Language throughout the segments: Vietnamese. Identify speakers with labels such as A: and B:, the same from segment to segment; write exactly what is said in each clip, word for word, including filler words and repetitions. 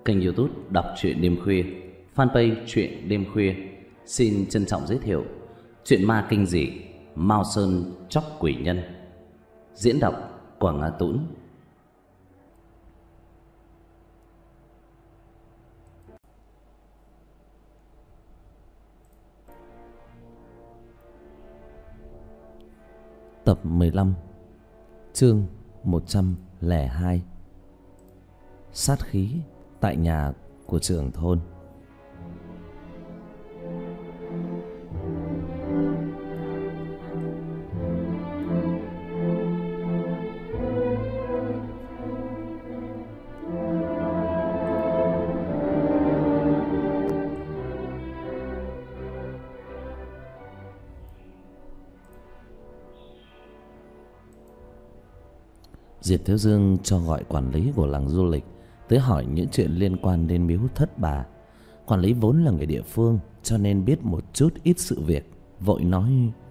A: Kênh YouTube Đọc truyện đêm khuya, fanpage truyện đêm khuya xin trân trọng giới thiệu truyện ma kinh dị Mao Sơn Chóc Quỷ Nhân. Diễn đọc Quảng Nga Tũng.
B: Tập mười lăm, chương một trăm lẻ hai. Sát khí tại nhà của trưởng thôn. Diệp Thiếu Dương cho gọi quản lý của làng du lịch tới hỏi những chuyện liên quan đến miếu Thất Bà. Quản lý vốn là người địa phương cho nên biết một chút ít sự việc, vội nói: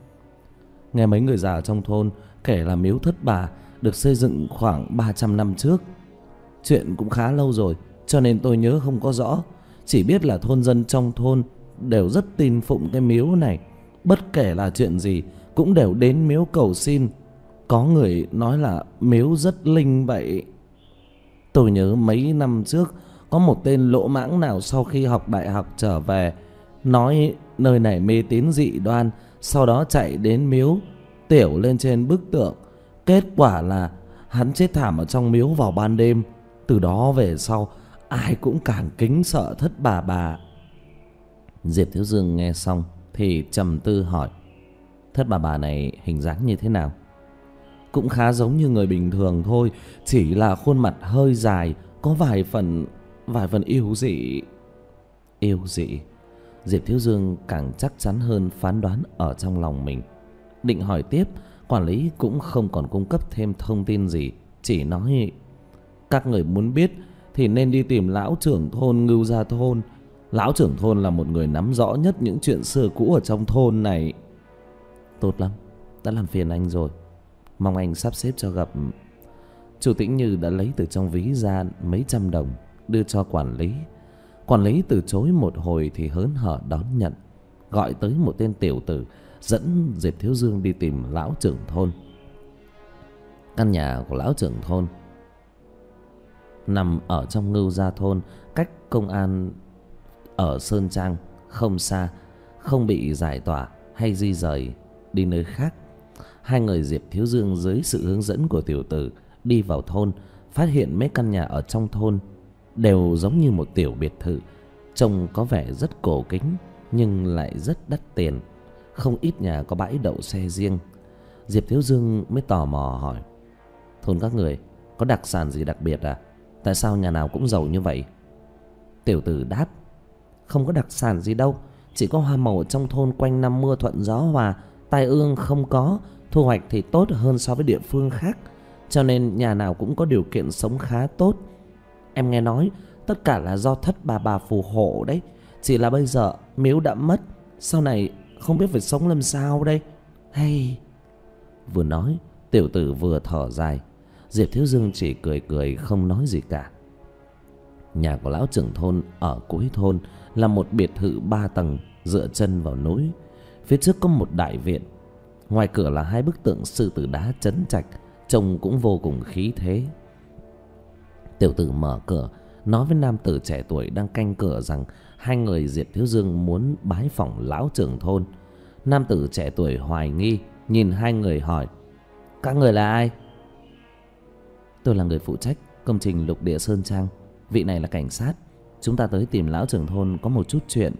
B: nghe mấy người già trong thôn kể là miếu Thất Bà được xây dựng khoảng ba trăm năm trước. Chuyện cũng khá lâu rồi cho nên tôi nhớ không có rõ, chỉ biết là thôn dân trong thôn đều rất tin phụng cái miếu này, bất kể là chuyện gì cũng đều đến miếu cầu xin. Có người nói là miếu rất linh vậy. Tôi nhớ mấy năm trước có một tên lỗ mãng nào sau khi học đại học trở về nói nơi này mê tín dị đoan, sau đó chạy đến miếu tiểu lên trên bức tượng. Kết quả là hắn chết thảm ở trong miếu vào ban đêm. Từ đó về sau ai cũng càng kính sợ Thất Bà bà. Diệp Thiếu Dương nghe xong thì trầm tư hỏi: Thất Bà bà này hình dáng như thế nào? Cũng khá giống như người bình thường thôi, chỉ là khuôn mặt hơi dài, có vài phần vài phần yêu dị. Yêu dị? Diệp Thiếu Dương càng chắc chắn hơn phán đoán ở trong lòng mình. Định hỏi tiếp, quản lý cũng không còn cung cấp thêm thông tin gì, chỉ nói: các người muốn biết thì nên đi tìm lão trưởng thôn Ngưu Gia Thôn. Lão trưởng thôn là một người nắm rõ nhất những chuyện xưa cũ ở trong thôn này. Tốt lắm, đã làm phiền anh rồi, mong anh sắp xếp cho gặp. Chủ Tĩnh Như đã lấy từ trong ví ra mấy trăm đồng đưa cho quản lý. Quản lý từ chối một hồi thì hớn hở đón nhận, gọi tới một tên tiểu tử dẫn Diệp Thiếu Dương đi tìm lão trưởng thôn. Căn nhà của lão trưởng thôn nằm ở trong Ngưu Gia Thôn, cách công an ở Sơn Trang không xa, không bị giải tỏa hay di rời đi nơi khác. Hai người Diệp Thiếu Dương dưới sự hướng dẫn của tiểu tử đi vào thôn, phát hiện mấy căn nhà ở trong thôn đều giống như một tiểu biệt thự, trông có vẻ rất cổ kính nhưng lại rất đắt tiền. Không ít nhà có bãi đậu xe riêng. Diệp Thiếu Dương mới tò mò hỏi: thôn các người có đặc sản gì đặc biệt à? Tại sao nhà nào cũng giàu như vậy? Tiểu tử đáp: không có đặc sản gì đâu, chỉ có hoa màu trong thôn quanh năm mưa thuận gió hòa, tai ương không có, thu hoạch thì tốt hơn so với địa phương khác, cho nên nhà nào cũng có điều kiện sống khá tốt. Em nghe nói tất cả là do Thất Bà bà phù hộ đấy, chỉ là bây giờ miếu đã mất, sau này không biết phải sống làm sao đây. Hay... Vừa nói tiểu tử vừa thở dài. Diệp Thiếu Dương chỉ cười cười không nói gì cả. Nhà của lão trưởng thôn ở cuối thôn là một biệt thự ba tầng dựa chân vào núi. Phía trước có một đại viện, ngoài cửa là hai bức tượng sư tử đá trấn trạch, trông cũng vô cùng khí thế. Tiểu tử mở cửa nói với nam tử trẻ tuổi đang canh cửa rằng hai người Diệp Thiếu Dương muốn bái phỏng lão trưởng thôn. Nam tử trẻ tuổi hoài nghi nhìn hai người hỏi: các người là ai? Tôi là người phụ trách công trình Lục Địa Sơn Trang, vị này là cảnh sát, chúng ta tới tìm lão trưởng thôn có một chút chuyện.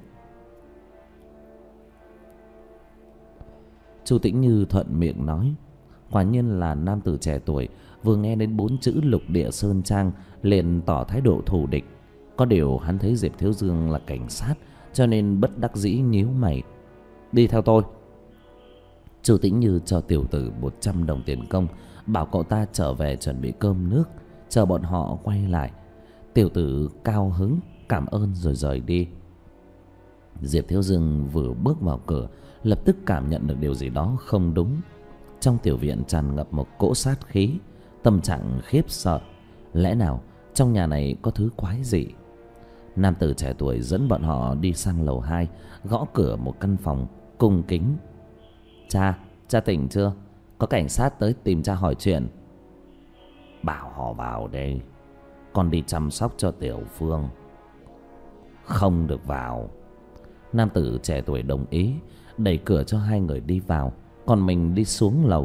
B: Chu Tĩnh Như thuận miệng nói. Quả nhiên là nam tử trẻ tuổi vừa nghe đến bốn chữ Lục Địa Sơn Trang liền tỏ thái độ thù địch. Có điều hắn thấy Diệp Thiếu Dương là cảnh sát cho nên bất đắc dĩ nhíu mày. Đi theo tôi. Chu Tĩnh Như cho tiểu tử một trăm đồng tiền công, bảo cậu ta trở về chuẩn bị cơm nước, chờ bọn họ quay lại. Tiểu tử cao hứng cảm ơn rồi rời đi. Diệp Thiếu Dương vừa bước vào cửa lập tức cảm nhận được điều gì đó không đúng. Trong tiểu viện tràn ngập một cỗ sát khí, tâm trạng khiếp sợ. Lẽ nào trong nhà này có thứ quái dị? Nam tử trẻ tuổi dẫn bọn họ đi sang lầu hai, gõ cửa một căn phòng, cung kính. Cha, cha tỉnh chưa? Có cảnh sát tới tìm cha hỏi chuyện.
C: Bảo họ vào đây, con đi chăm sóc cho Tiểu Phương. Không được vào.
B: Nam tử trẻ tuổi đồng ý, đẩy cửa cho hai người đi vào, còn mình đi xuống lầu.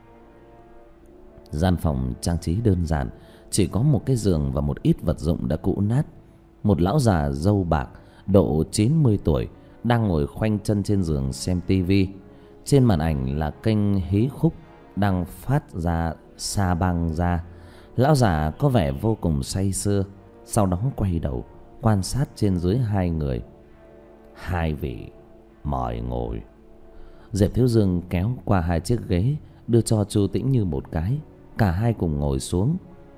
B: Gian phòng trang trí đơn giản, chỉ có một cái giường và một ít vật dụng đã cũ nát. Một lão già râu bạc độ chín mươi tuổi đang ngồi khoanh chân trên giường xem tivi. Trên màn ảnh là kênh hí khúc đang phát ra sa băng ra. Lão già có vẻ vô cùng say sưa, sau đó quay đầu quan sát trên dưới hai người.
C: Hai vị mời ngồi.
B: Diệp Thiếu Dương kéo qua hai chiếc ghế, đưa cho Chu Tĩnh Như một cái. Cả hai cùng ngồi xuống.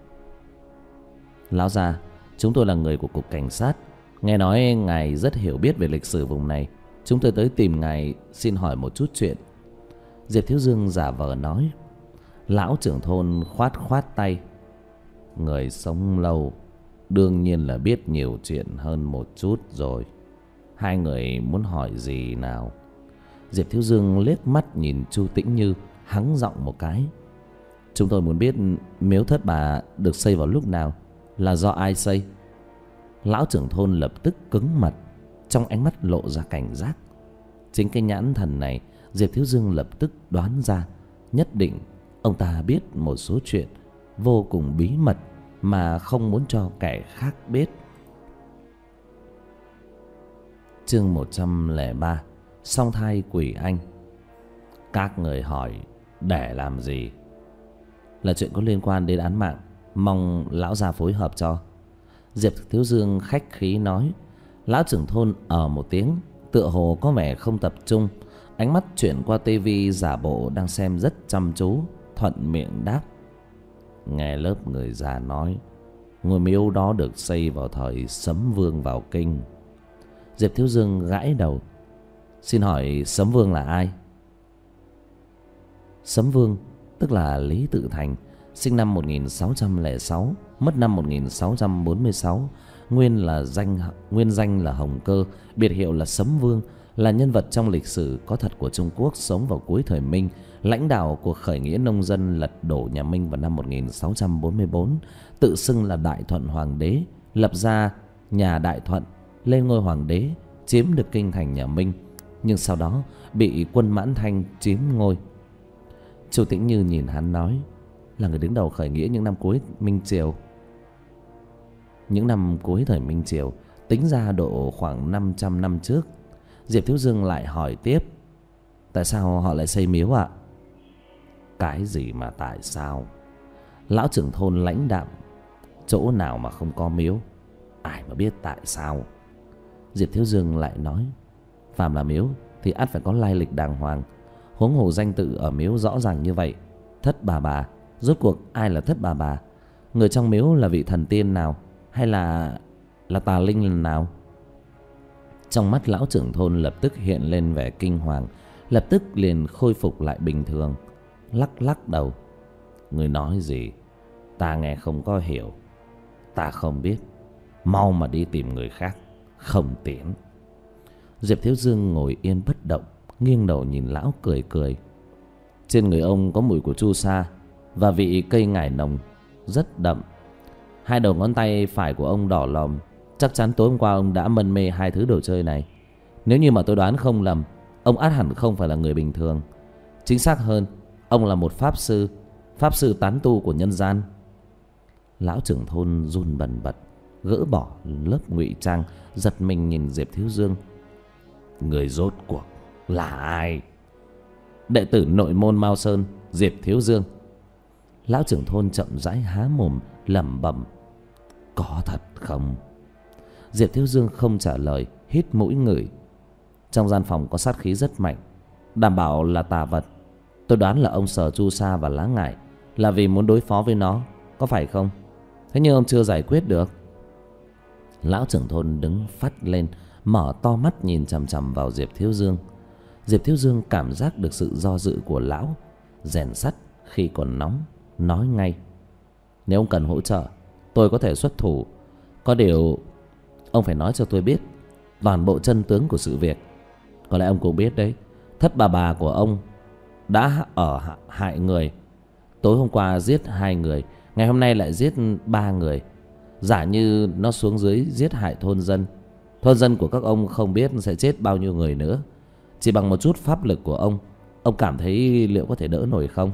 B: Lão già, chúng tôi là người của cục cảnh sát, nghe nói ngài rất hiểu biết về lịch sử vùng này, chúng tôi tới tìm ngài xin hỏi một chút chuyện. Diệp Thiếu Dương giả vờ nói. Lão trưởng thôn khoát khoát tay.
C: Người sống lâu đương nhiên là biết nhiều chuyện hơn một chút rồi. Hai người muốn hỏi gì nào?
B: Diệp Thiếu Dương liếc mắt nhìn Chu Tĩnh Như, hắng giọng một cái. Chúng tôi muốn biết miếu thất bà được xây vào lúc nào, là do ai xây? Lão trưởng thôn lập tức cứng mặt, trong ánh mắt lộ ra cảnh giác. Chính cái nhãn thần này, Diệp Thiếu Dương lập tức đoán ra, nhất định ông ta biết một số chuyện vô cùng bí mật mà không muốn cho kẻ khác biết. Chương một trăm lẻ ba, song thai quỷ anh.
C: Các người hỏi để làm gì?
B: Là chuyện có liên quan đến án mạng, mong lão già phối hợp cho. Diệp Thiếu Dương khách khí nói. Lão trưởng thôn ở một tiếng, tựa hồ có vẻ không tập trung, ánh mắt chuyển qua tivi giả bộ đang xem rất chăm chú, thuận miệng đáp.
C: Nghe lớp người già nói, ngôi miếu đó được xây vào thời Sấm Vương vào kinh.
B: Diệp Thiếu Dương gãi đầu. Xin hỏi Sấm Vương là ai? Sấm Vương tức là Lý Tự Thành, sinh năm một nghìn sáu trăm lẻ sáu, mất năm một nghìn sáu trăm bốn mươi sáu, nguyên là danh nguyên danh là Hồng Cơ, biệt hiệu là Sấm Vương, là nhân vật trong lịch sử có thật của Trung Quốc, sống vào cuối thời Minh, lãnh đạo cuộc khởi nghĩa nông dân lật đổ nhà Minh vào năm một nghìn sáu trăm bốn mươi bốn, tự xưng là Đại Thuận Hoàng đế, lập ra nhà Đại Thuận, lên ngôi hoàng đế, chiếm được kinh thành nhà Minh, nhưng sau đó bị quân Mãn Thanh chiếm ngôi. Chu Tĩnh Như nhìn hắn nói, là người đứng đầu khởi nghĩa những năm cuối Minh Triều. Những năm cuối thời Minh Triều, tính ra độ khoảng năm trăm năm trước. Diệp Thiếu Dương lại hỏi tiếp, tại sao họ lại xây miếu ạ?
C: Cái gì mà tại sao?
B: Lão trưởng thôn lãnh đạm.
C: Chỗ nào mà không có miếu, ai mà biết tại sao?
B: Diệp Thiếu Dương lại nói, phàm là miếu thì ắt phải có lai lịch đàng hoàng, huống hồ danh tự ở miếu rõ ràng như vậy. Thất Bà Bà, rốt cuộc ai là Thất Bà Bà? Người trong miếu là vị thần tiên nào, hay là là tà linh lần nào? Trong mắt lão trưởng thôn lập tức hiện lên vẻ kinh hoàng, lập tức liền khôi phục lại bình thường, lắc lắc đầu.
C: Người nói gì ta nghe không có hiểu, ta không biết, mau mà đi tìm người khác, không tiễn.
B: Diệp Thiếu Dương ngồi yên bất động, nghiêng đầu nhìn lão cười cười. Trên người ông có mùi của chu sa và vị cây ngải nồng rất đậm. Hai đầu ngón tay phải của ông đỏ lòm, chắc chắn tối hôm qua ông đã mân mê hai thứ đồ chơi này. Nếu như mà tôi đoán không lầm, ông ắt hẳn không phải là người bình thường. Chính xác hơn, ông là một pháp sư, pháp sư tán tu của nhân gian. Lão trưởng thôn run bần bật, gỡ bỏ lớp ngụy trang, giật mình nhìn Diệp Thiếu Dương.
C: Người rốt cuộc là ai?
B: Đệ tử nội môn Mao Sơn, Diệp Thiếu Dương. Lão trưởng thôn chậm rãi há mồm lẩm bẩm,
C: có thật không?
B: Diệp Thiếu Dương không trả lời, hít mũi ngửi. Trong gian phòng có sát khí rất mạnh, đảm bảo là tà vật. Tôi đoán là ông sờ chu sa và lá ngải là vì muốn đối phó với nó, có phải không? Thế nhưng ông chưa giải quyết được. Lão trưởng thôn đứng phắt lên, mở to mắt nhìn chằm chằm vào Diệp Thiếu Dương. Diệp Thiếu Dương cảm giác được sự do dự của lão, rèn sắt khi còn nóng, nói ngay. Nếu ông cần hỗ trợ, tôi có thể xuất thủ. Có điều
C: ông phải nói cho tôi biết toàn bộ chân tướng của sự việc. Có lẽ ông cũng biết đấy, thất bà bà của ông đã ở hại người. Tối hôm qua giết hai người, ngày hôm nay lại giết ba người. Giả như nó xuống dưới giết hại thôn dân, thôn dân của các ông không biết sẽ chết bao nhiêu người nữa. Chỉ bằng một chút pháp lực của ông, ông cảm thấy liệu có thể đỡ nổi không?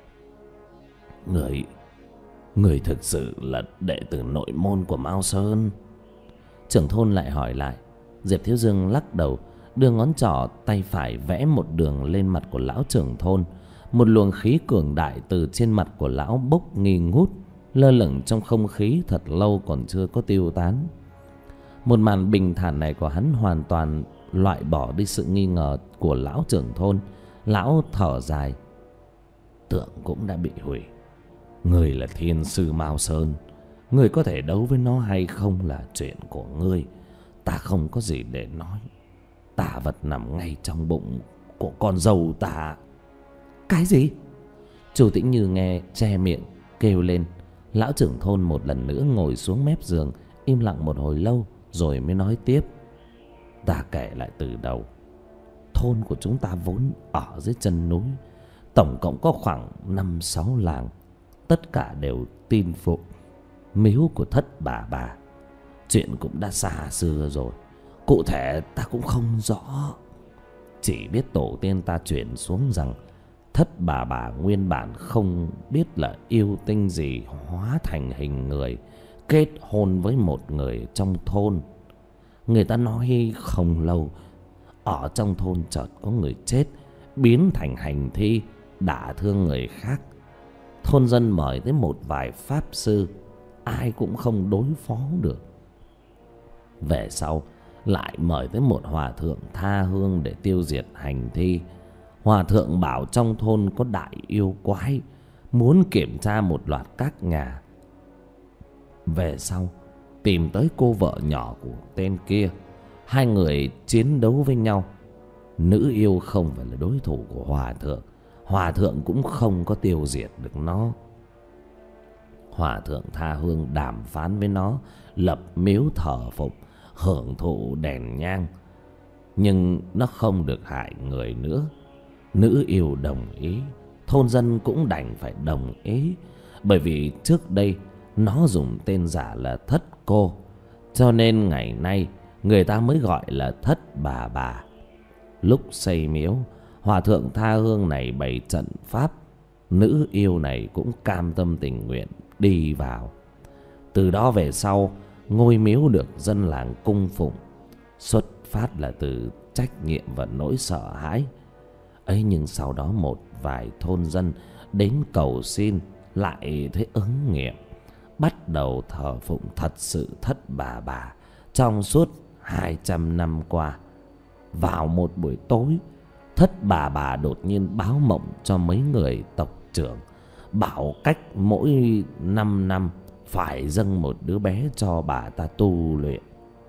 B: Người Người thực sự là đệ tử nội môn của Mao Sơn?
C: Trưởng thôn lại hỏi lại. Diệp Thiếu Dương lắc đầu, đưa ngón trỏ tay phải vẽ một đường lên mặt của lão trưởng thôn. Một luồng khí cường đại từ trên mặt của lão bốc nghi ngút, lơ lửng trong không khí thật lâu còn chưa có tiêu tán. Một màn bình thản này của hắn hoàn toàn loại bỏ đi sự nghi ngờ của lão trưởng thôn. Lão thở dài.
B: Tượng cũng đã bị hủy. Ngươi là thiên sư Mao Sơn, ngươi có thể đấu với nó hay không là chuyện của ngươi. Ta không có gì để nói. Tà vật nằm ngay trong bụng của con dâu ta.
C: Cái gì? Chu Tĩnh Như nghe che miệng kêu lên. Lão trưởng thôn một lần nữa ngồi xuống mép giường, im lặng một hồi lâu rồi mới nói tiếp.
B: Ta kể lại từ đầu. Thôn của chúng ta vốn ở dưới chân núi, tổng cộng có khoảng năm sáu làng, tất cả đều tin phục miếu của thất bà bà. Chuyện cũng đã xa xưa rồi, cụ thể ta cũng không rõ. Chỉ biết tổ tiên ta truyền xuống rằng thất bà bà nguyên bản không biết là yêu tinh gì hóa thành hình người, kết hôn với một người trong thôn. Người ta nói không lâu, ở trong thôn chợt có người chết biến thành hành thi, đả thương người khác. Thôn dân mời tới một vài pháp sư, ai cũng không đối phó được. Về sau lại mời tới một hòa thượng tha hương để tiêu diệt hành thi. Hòa thượng bảo trong thôn có đại yêu quái, muốn kiểm tra một loạt các nhà. Về sau tìm tới cô vợ nhỏ của tên kia, hai người chiến đấu với nhau. Nữ yêu không phải là đối thủ của hòa thượng, hòa thượng cũng không có tiêu diệt được nó. Hòa thượng tha hương đàm phán với nó, lập miếu thờ phụng, hưởng thụ đèn nhang, nhưng nó không được hại người nữa. Nữ yêu đồng ý, thôn dân cũng đành phải đồng ý, bởi vì trước đây nó dùng tên giả là Thất Cô, cho nên ngày nay người ta mới gọi là Thất Bà Bà. Lúc xây miếu, hòa thượng tha hương này bày trận pháp, nữ yêu này cũng cam tâm tình nguyện đi vào. Từ đó về sau, ngôi miếu được dân làng cung phụng, xuất phát là từ trách nhiệm và nỗi sợ hãi ấy. Nhưng sau đó một vài thôn dân đến cầu xin lại thấy ứng nghiệm, bắt đầu thờ phụng thật sự Thất Bà Bà trong suốt hai trăm năm qua. Vào một buổi tối, Thất Bà Bà đột nhiên báo mộng cho mấy người tộc trưởng, bảo cách mỗi năm năm phải dâng một đứa bé cho bà ta tu luyện.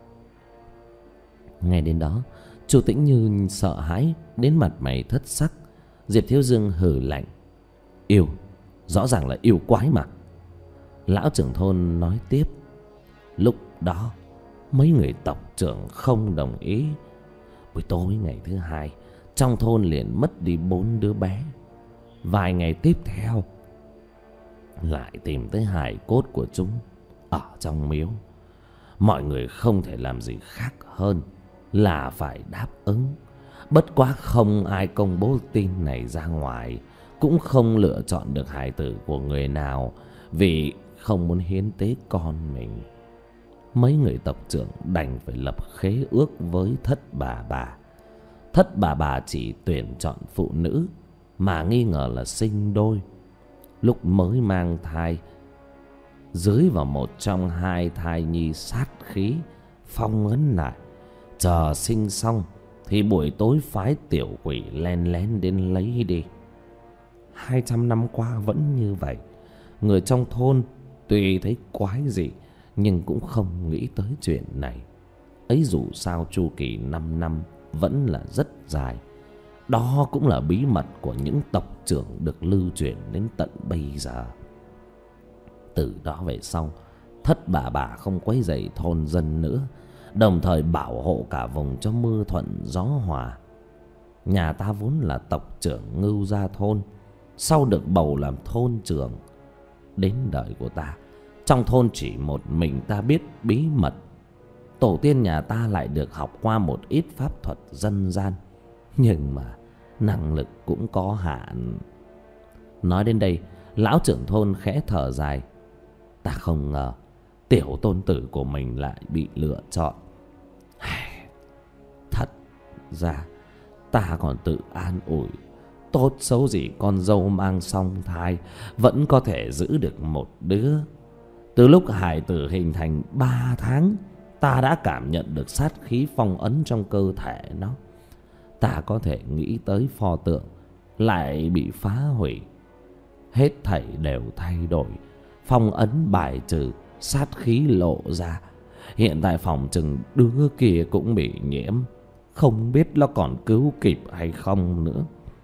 C: Ngay đến đó, Chu Tĩnh Như sợ hãi đến mặt mày thất sắc. Diệp Thiếu Dương hừ lạnh.
B: Yêu, rõ ràng là yêu quái mà.
C: Lão trưởng thôn nói tiếp.
B: Lúc đó mấy người tộc trưởng không đồng ý. Buổi tối ngày thứ hai, trong thôn liền mất đi bốn đứa bé. Vài ngày tiếp theo lại tìm tới hài cốt của chúng ở trong miếu. Mọi người không thể làm gì khác hơn là phải đáp ứng. Bất quá không ai công bố tin này ra ngoài, cũng không lựa chọn được hài tử của người nào, vì không muốn hiến tế con mình. Mấy người tộc trưởng đành phải lập khế ước với Thất Bà Bà. Thất Bà Bà chỉ tuyển chọn phụ nữ mà nghi ngờ là sinh đôi. Lúc mới mang thai, dưới vào một trong hai thai nhi sát khí phong ấn lại, chờ sinh xong thì buổi tối phái tiểu quỷ len lén đến lấy đi. Hai trăm năm qua vẫn như vậy. Người trong thôn tuy thấy quái dị nhưng cũng không nghĩ tới chuyện này. Ấy dù sao chu kỳ năm năm vẫn là rất dài. Đó cũng là bí mật của những tộc trưởng được lưu truyền đến tận bây giờ. Từ đó về sau, Thất Bà Bà không quấy rầy thôn dân nữa. đồng thời bảo hộ cả vùng cho mưa thuận gió hòa. Nhà ta vốn là tộc trưởng Ngưu Gia thôn, sau được bầu làm thôn trưởng. Đến đời của ta, trong thôn chỉ một mình ta biết bí mật. Tổ tiên nhà ta lại được học qua một ít pháp thuật dân gian, nhưng mà năng lực cũng có hạn. Nói đến đây, lão trưởng thôn khẽ thở dài. Ta không ngờ tiểu tôn tử của mình lại bị lựa chọn. Thật ra ta còn tự an ủi, tốt xấu gì con dâu mang song thai vẫn có thể giữ được một đứa. Từ lúc hài tử hình thành ba tháng, ta đã cảm nhận được sát khí phong ấn trong cơ thể nó. Ta có thể nghĩ tới pho tượng lại bị phá hủy, hết thảy đều thay đổi, phong ấn bài trừ, sát khí lộ ra. Hiện tại phòng chừng đứa kia cũng bị nhiễm, không biết nó còn cứu kịp hay không nữa.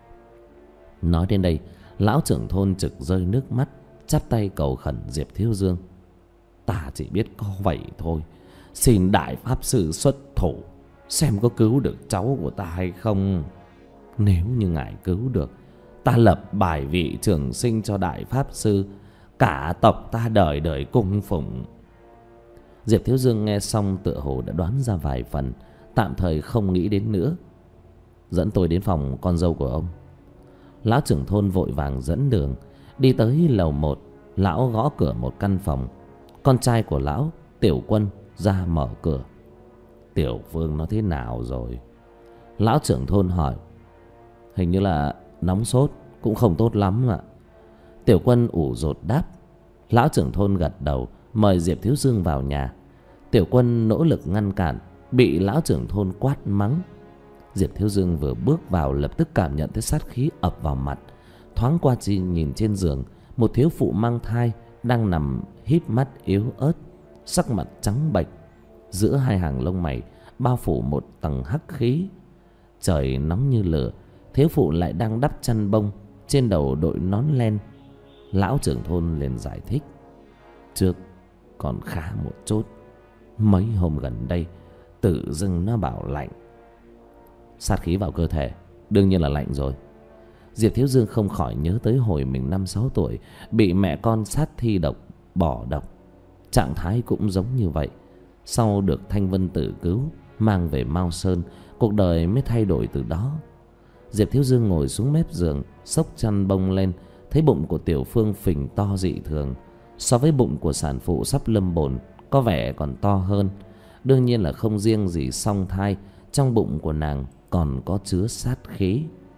B: Nói đến đây, lão trưởng thôn trực rơi nước mắt, chắp tay cầu khẩn Diệp Thiếu Dương. Ta chỉ biết có vậy thôi, xin đại pháp sư xuất thủ, xem có cứu được cháu của ta hay không. Nếu như ngài cứu được, ta lập bài vị trường sinh cho đại pháp sư, cả tộc ta đời đời cung phụng. Diệp Thiếu Dương nghe xong tựa hồ đã đoán ra vài phần, tạm thời không nghĩ đến nữa. Dẫn tôi đến phòng con dâu của ông. Lão trưởng thôn vội vàng dẫn đường. Đi tới lầu một, lão gõ cửa một căn phòng. Con trai của lão, Tiểu Quân, ra mở cửa. Tiểu Phương nó thế nào rồi? Lão trưởng thôn hỏi. Hình như là nóng sốt, cũng không tốt lắm ạ. Tiểu Quân ủ rột đáp. Lão trưởng thôn gật đầu, mời Diệp Thiếu Dương vào nhà. Tiểu Quân nỗ lực ngăn cản, bị lão trưởng thôn quát mắng. Diệp Thiếu Dương vừa bước vào lập tức cảm nhận thấy sát khí ập vào mặt. Thoáng qua chi nhìn trên giường, một thiếu phụ mang thai đang nằm híp mắt yếu ớt, sắc mặt trắng bệch, giữa hai hàng lông mày bao phủ một tầng hắc khí. Trời nóng như lửa, thiếu phụ lại đang đắp chăn bông, trên đầu đội nón len. Lão trưởng thôn liền giải thích. Trước còn khá một chút, mấy hôm gần đây tự dưng nó bảo lạnh. Sát khí vào cơ thể, đương nhiên là lạnh rồi. Diệp Thiếu Dương không khỏi nhớ tới hồi mình năm sáu tuổi, bị mẹ con sát thi độc, bỏ độc. Trạng thái cũng giống như vậy. Sau được Thanh Vân Tử cứu, mang về Mao Sơn, cuộc đời mới thay đổi từ đó. Diệp Thiếu Dương ngồi xuống mép giường, xốc chăn bông lên, thấy bụng của Tiểu Phương phình to dị thường. So với bụng của sản phụ sắp lâm bồn, có vẻ còn to hơn. Đương nhiên là không riêng gì song thai, trong bụng của nàng còn có chứa sát khí.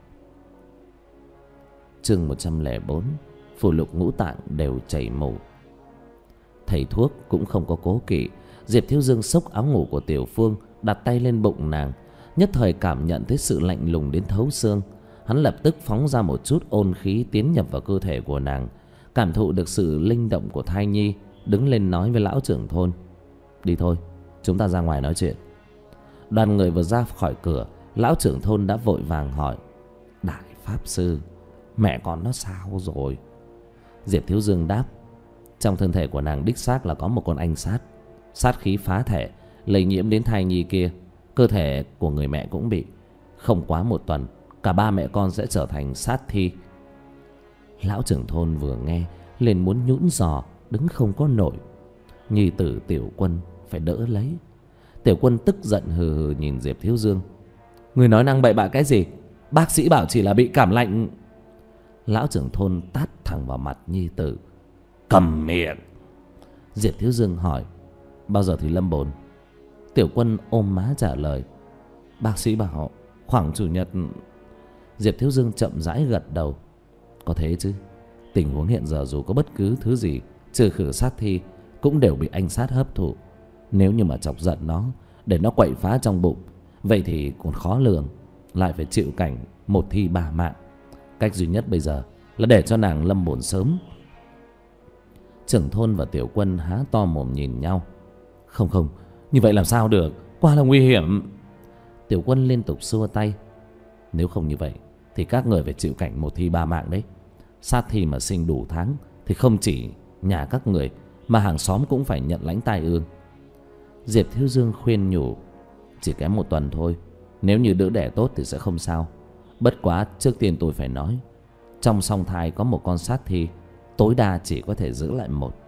B: Chương một trăm lẻ bốn. Phù lục ngũ tạng đều chảy mù. Thầy thuốc cũng không có cố kỵ. Diệp Thiếu Dương xốc áo ngủ của Tiểu Phương, đặt tay lên bụng nàng. Nhất thời cảm nhận thấy sự lạnh lùng đến thấu xương. Hắn lập tức phóng ra một chút ôn khí tiến nhập vào cơ thể của nàng. Cảm thụ được sự linh động của thai nhi, đứng lên nói với lão trưởng thôn. Đi thôi, chúng ta ra ngoài nói chuyện. Đoàn người vừa ra khỏi cửa, lão trưởng thôn đã vội vàng hỏi. Đại pháp sư, mẹ con nó sao rồi? Diệp Thiếu Dương đáp. Trong thân thể của nàng đích xác là có một con anh sát. Sát khí phá thể, lây nhiễm đến thai nhi kia. Cơ thể của người mẹ cũng bị. Không quá một tuần, cả ba mẹ con sẽ trở thành sát thi. Lão trưởng thôn vừa nghe liền muốn nhũn giò, đứng không có nổi. Nhi tử Tiểu Quân phải đỡ lấy. Tiểu Quân tức giận hừ hừ nhìn Diệp Thiếu Dương. Người nói năng bậy bạ cái gì? Bác sĩ bảo chỉ là bị cảm lạnh. Lão trưởng thôn tát thẳng vào mặt nhi tử. Cầm miệng. Diệp Thiếu Dương hỏi. Bao giờ thì lâm bồn? Tiểu Quân ôm má trả lời. Bác sĩ bảo khoảng chủ nhật. Diệp Thiếu Dương chậm rãi gật đầu. Có thế chứ, tình huống hiện giờ dù có bất cứ thứ gì trừ khử sát thi cũng đều bị anh sát hấp thụ. Nếu như mà chọc giận nó để nó quậy phá trong bụng, vậy thì còn khó lường, lại phải chịu cảnh một thi ba mạng. Cách duy nhất bây giờ là để cho nàng lâm bồn sớm. Trưởng thôn và Tiểu Quân há to mồm nhìn nhau. Không không, như vậy làm sao được, quá là nguy hiểm. Tiểu Quân liên tục xua tay. Nếu không như vậy thì các người phải chịu cảnh một thi ba mạng đấy. Sát thi mà sinh đủ tháng thì không chỉ nhà các người mà hàng xóm cũng phải nhận lãnh tai ương.
C: Diệp Thiếu Dương khuyên nhủ: Chỉ kém một tuần thôi, nếu như đỡ đẻ tốt thì sẽ không sao. Bất quá trước tiên tôi phải nói, trong song thai có một con sát thi, tối đa chỉ có thể giữ lại một.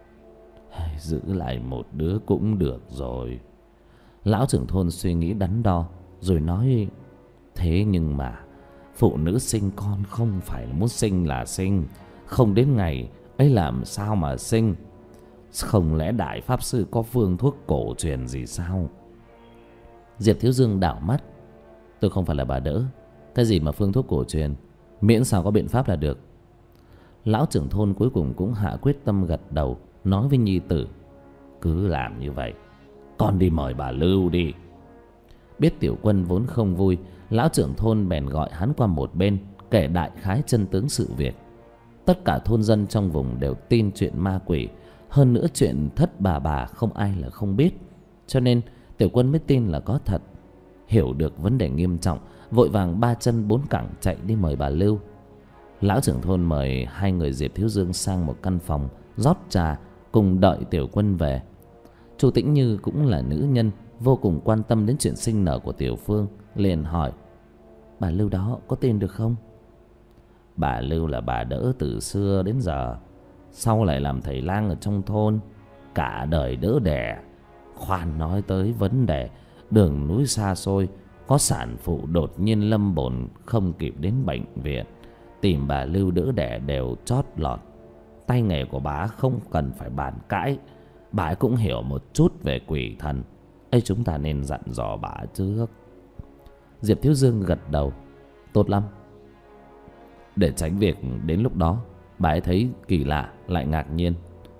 C: Giữ lại một đứa cũng được rồi. Lão trưởng thôn suy nghĩ đắn đo rồi nói: Thế nhưng mà phụ nữ sinh con không phải là muốn sinh là sinh, không đến ngày ấy làm sao mà sinh? Không lẽ đại pháp sư có phương thuốc cổ truyền gì sao? Diệp Thiếu Dương đảo mắt: Tôi không phải là bà đỡ, cái gì mà phương thuốc cổ truyền, miễn sao có biện pháp là được. Lão trưởng thôn cuối cùng cũng hạ quyết tâm gật đầu, nói với nhi tử: Cứ làm như vậy, con đi mời bà Lưu đi. Biết Tiểu Quân vốn không vui, lão trưởng thôn bèn gọi hắn qua một bên, kể đại khái chân tướng sự việc. Tất cả thôn dân trong vùng đều tin chuyện ma quỷ, hơn nữa chuyện thất bà bà không ai là không biết, cho nên Tiểu Quân mới tin là có thật. Hiểu được vấn đề nghiêm trọng, vội vàng ba chân bốn cẳng chạy đi mời bà Lưu. Lão trưởng thôn mời hai người Diệp Thiếu Dương sang một căn phòng, rót trà, cùng đợi Tiểu Quân về. Chu Tĩnh Như cũng là nữ nhân, vô cùng quan tâm đến chuyện sinh nở của Tiểu Phương, liền hỏi: Bà Lưu đó có tin được không? Bà Lưu là bà đỡ từ xưa đến giờ, sau lại làm thầy lang ở trong thôn, cả đời đỡ đẻ. Khoan nói tới vấn đề đường núi xa xôi, có sản phụ đột nhiên lâm bồn không kịp đến bệnh viện, tìm bà Lưu đỡ đẻ đều chót lọt. Tay nghề của bà không cần phải bàn cãi, bà ấy cũng hiểu một chút về quỷ thần ấy, chúng ta nên dặn dò bà trước. Diệp Thiếu Dương gật đầu: Tốt lắm. Để tránh việc đến lúc đó bà ấy thấy kỳ lạ lại ngạc nhiên.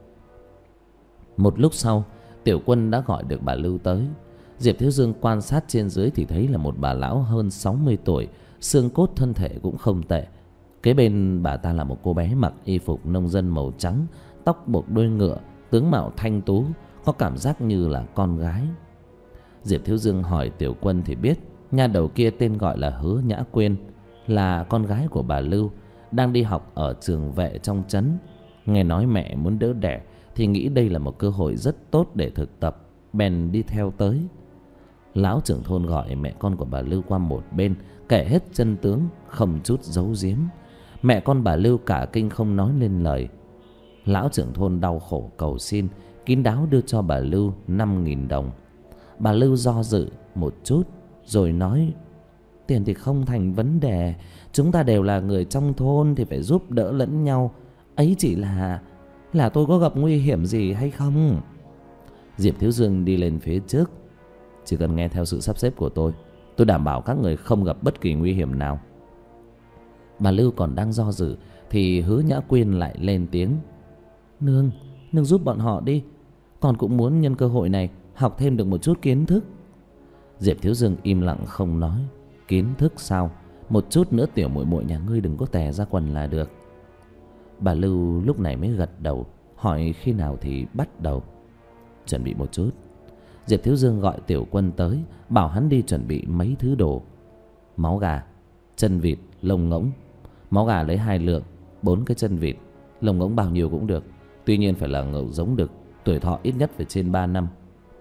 C: Một lúc sau, Tiểu Quân đã gọi được bà Lưu tới. Diệp Thiếu Dương quan sát trên dưới thì thấy là một bà lão hơn sáu mươi tuổi, xương cốt thân thể cũng không tệ. Kế bên bà ta là một cô bé mặc y phục nông dân màu trắng, tóc buộc đuôi ngựa, tướng mạo thanh tú, có cảm giác như là con gái. Diệp Thiếu Dương hỏi Tiểu Quân thì biết nha đầu kia tên gọi là Hứa Nhã Quyên, là con gái của bà Lưu, đang đi học ở trường vệ trong trấn. Nghe nói mẹ muốn đỡ đẻ thì nghĩ đây là một cơ hội rất tốt để thực tập, bèn đi theo tới. Lão trưởng thôn gọi mẹ con của bà Lưu qua một bên, kể hết chân tướng, không chút giấu giếm. Mẹ con bà Lưu cả kinh không nói lên lời. Lão trưởng thôn đau khổ cầu xin, kín đáo đưa cho bà Lưu năm nghìn đồng. Bà Lưu do dự một chút rồi nói: Tiền thì không thành vấn đề, chúng ta đều là người trong thôn thì phải giúp đỡ lẫn nhau. Ấy chỉ là Là tôi có gặp nguy hiểm gì hay không? Diệp Thiếu Dương đi lên phía trước: Chỉ cần nghe theo sự sắp xếp của tôi, tôi đảm bảo các người không gặp bất kỳ nguy hiểm nào. Bà Lưu còn đang do dự thì Hứa Nhã Quyên lại lên tiếng: Nương, nương giúp bọn họ đi, con cũng muốn nhân cơ hội này học thêm được một chút kiến thức. Diệp Thiếu Dương im lặng không nói. Kiến thức sao? Một chút nữa tiểu muội muội nhà ngươi đừng có tè ra quần là được. Bà Lưu lúc này mới gật đầu, hỏi khi nào thì bắt đầu. Chuẩn bị một chút. Diệp Thiếu Dương gọi Tiểu Quân tới, bảo hắn đi chuẩn bị mấy thứ đồ: máu gà, chân vịt, lông ngỗng. Máu gà lấy hai lượng, bốn cái chân vịt, lông ngỗng bao nhiêu cũng được, tuy nhiên phải là ngẫu giống đực, tuổi thọ ít nhất phải trên ba năm.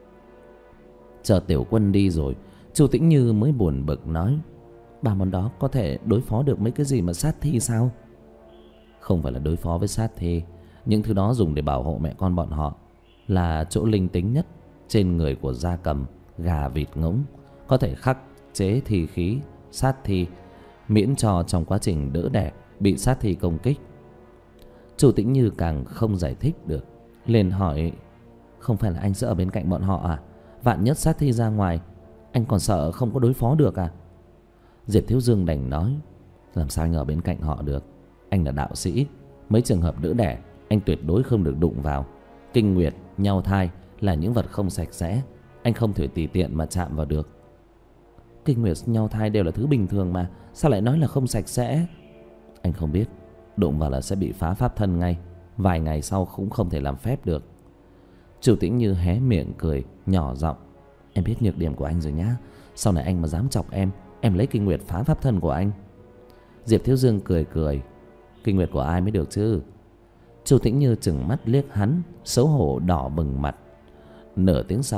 C: Chờ Tiểu Quân đi rồi, Chu Tĩnh Như mới buồn bực nói: Ba món đó có thể đối phó được mấy cái gì mà sát thi sao? Không phải là đối phó với sát thi, những thứ đó dùng để bảo hộ mẹ con bọn họ, là chỗ linh tính nhất trên người của gia cầm, gà, vịt, ngỗng, có thể khắc chế thi khí, sát thi, miễn cho trong quá trình đỡ đẻ bị sát thi công kích. Chu Tĩnh Như càng không giải thích được, liền hỏi: Không phải là anh sẽ ở bên cạnh bọn họ à? Vạn nhất sát thi ra ngoài, anh còn sợ không có đối phó được à? Diệp Thiếu Dương đành nói: Làm sao anh ở bên cạnh họ được? Anh là đạo sĩ, mấy trường hợp đỡ đẻ anh tuyệt đối không được đụng vào. Kinh nguyệt, nhau thai là những vật không sạch sẽ, anh không thể tùy tiện mà chạm vào được. Kinh nguyệt, nhau thai đều là thứ bình thường mà, sao lại nói là không sạch sẽ? Anh không biết, đụng vào là sẽ bị phá pháp thân ngay, vài ngày sau cũng không thể làm phép được. Chu Tĩnh Như hé miệng cười, nhỏ giọng: Em biết nhược điểm của anh rồi nhá, sau này anh mà dám chọc em, em lấy kinh nguyệt phá pháp thân của anh. Diệp Thiếu Dương cười cười: Kinh nguyệt của ai mới được chứ? Chu Tĩnh Như chừng mắt liếc hắn, xấu hổ đỏ bừng mặt. Nửa tiếng sau,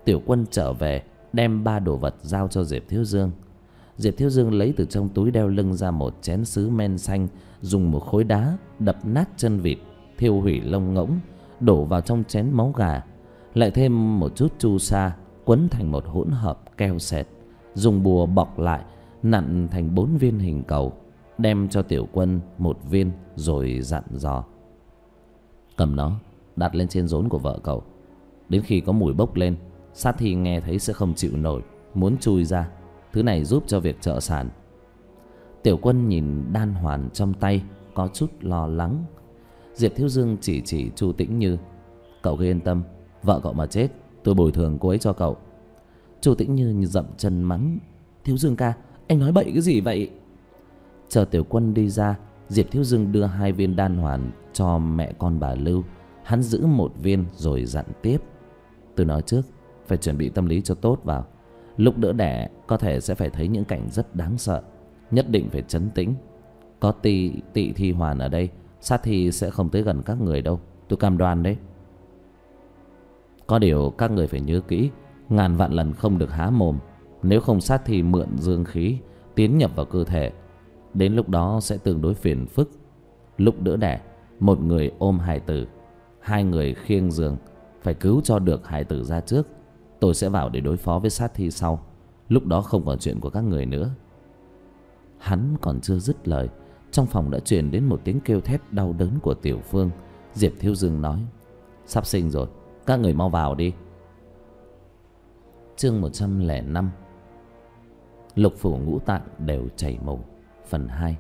B: Tiểu Quân trở về đem ba đồ vật giao cho Diệp Thiếu Dương. Diệp Thiếu Dương lấy từ trong túi đeo lưng ra một chén sứ men xanh, dùng một khối đá đập nát chân vịt, thiêu hủy lông ngỗng, đổ vào trong chén máu gà, lại thêm một chút chu sa quấn thành một hỗn hợp keo sệt, dùng bùa bọc lại, nặn thành bốn viên hình cầu, đem cho Tiểu Quân một viên rồi dặn dò: cầm nó đặt lên trên rốn của vợ cậu. Đến khi có mùi bốc lên, sát thi nghe thấy sẽ không chịu nổi, muốn chui ra. Thứ này giúp cho việc trợ sản. Tiểu Quân nhìn đan hoàn trong tay có chút lo lắng. Diệp Thiếu Dương chỉ chỉ Chu Tĩnh Như: cậu cứ yên tâm, vợ cậu mà chết tôi bồi thường cô ấy cho cậu. Chu Tĩnh Như dậm chân mắng: Thiếu Dương ca, anh nói bậy cái gì vậy? Chờ Tiểu Quân đi ra, Diệp Thiếu Dương đưa hai viên đan hoàn cho mẹ con bà Lưu. Hắn giữ một viên rồi dặn tiếp: tôi nói trước, phải chuẩn bị tâm lý cho tốt vào. Lúc đỡ đẻ có thể sẽ phải thấy những cảnh rất đáng sợ, nhất định phải trấn tĩnh. Có tị tị thi hoàn ở đây, sát thi sẽ không tới gần các người đâu, tôi cam đoan đấy. Có điều các người phải nhớ kỹ, ngàn vạn lần không được há mồm, nếu không sát thi mượn dương khí tiến nhập vào cơ thể, đến lúc đó sẽ tương đối phiền phức. Lúc đỡ đẻ, một người ôm hài tử, hai người khiêng giường, phải cứu cho được hài tử ra trước. Tôi sẽ vào để đối phó với sát thi sau, lúc đó không còn chuyện của các người nữa. Hắn còn chưa dứt lời, trong phòng đã truyền đến một tiếng kêu thét đau đớn của Tiểu Phương. Diệp Thiếu Dương nói: sắp sinh rồi, các người mau vào đi. Chương một trăm lẻ năm. Lục phủ ngũ tạng đều chảy màu, phần hai.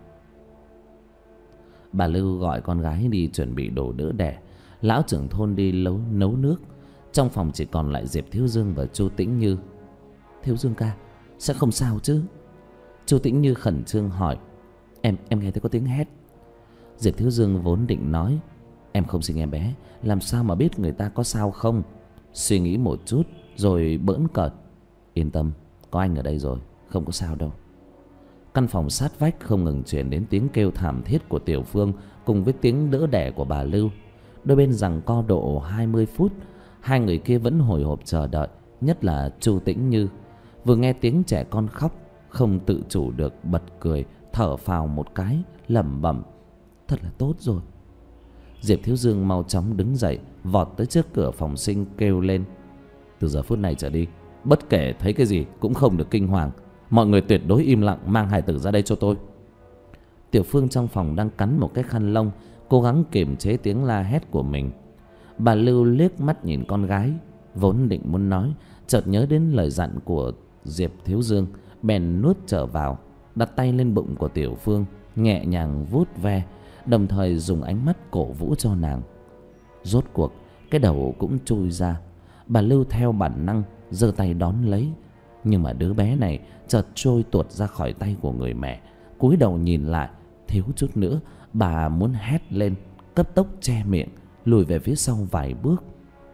B: Bà Lưu gọi con gái đi chuẩn bị đồ đỡ đẻ, lão trưởng thôn đi nấu nấu nước. Trong phòng chỉ còn lại Diệp Thiếu Dương và Chu Tĩnh Như. Thiếu Dương ca, sẽ không sao chứ? Chu Tĩnh Như khẩn trương hỏi. Em em nghe thấy có tiếng hét. Diệp Thiếu Dương vốn định nói: em không sinh em bé, làm sao mà biết người ta có sao không? Suy nghĩ một chút rồi bỡn cợt: yên tâm, có anh ở đây rồi, không có sao đâu. Căn phòng sát vách không ngừng truyền đến tiếng kêu thảm thiết của Tiểu Phương cùng với tiếng đỡ đẻ của bà Lưu. Đôi bên giằng co độ hai mươi phút, hai người kia vẫn hồi hộp chờ đợi, nhất là Chu Tĩnh Như. Vừa nghe tiếng trẻ con khóc, không tự chủ được bật cười, thở phào một cái, lẩm bẩm: thật là tốt rồi. Diệp Thiếu Dương mau chóng đứng dậy, vọt tới trước cửa phòng sinh kêu lên: từ giờ phút này trở đi, bất kể thấy cái gì cũng không được kinh hoàng. Mọi người tuyệt đối im lặng, mang hài tử ra đây cho tôi. Tiểu Phương trong phòng đang cắn một cái khăn lông, cố gắng kiềm chế tiếng la hét của mình. Bà Lưu liếc mắt nhìn con gái, vốn định muốn nói, chợt nhớ đến lời dặn của Diệp Thiếu Dương, bèn nuốt trở vào, đặt tay lên bụng của Tiểu Phương, nhẹ nhàng vuốt ve, đồng thời dùng ánh mắt cổ vũ cho nàng. Rốt cuộc cái đầu cũng chui ra. Bà Lưu theo bản năng giơ tay đón lấy, nhưng mà đứa bé này chợt trôi tuột ra khỏi tay của người mẹ. Cúi đầu nhìn lại, thiếu chút nữa bà muốn hét lên, cấp tốc che miệng, lùi về phía sau vài bước.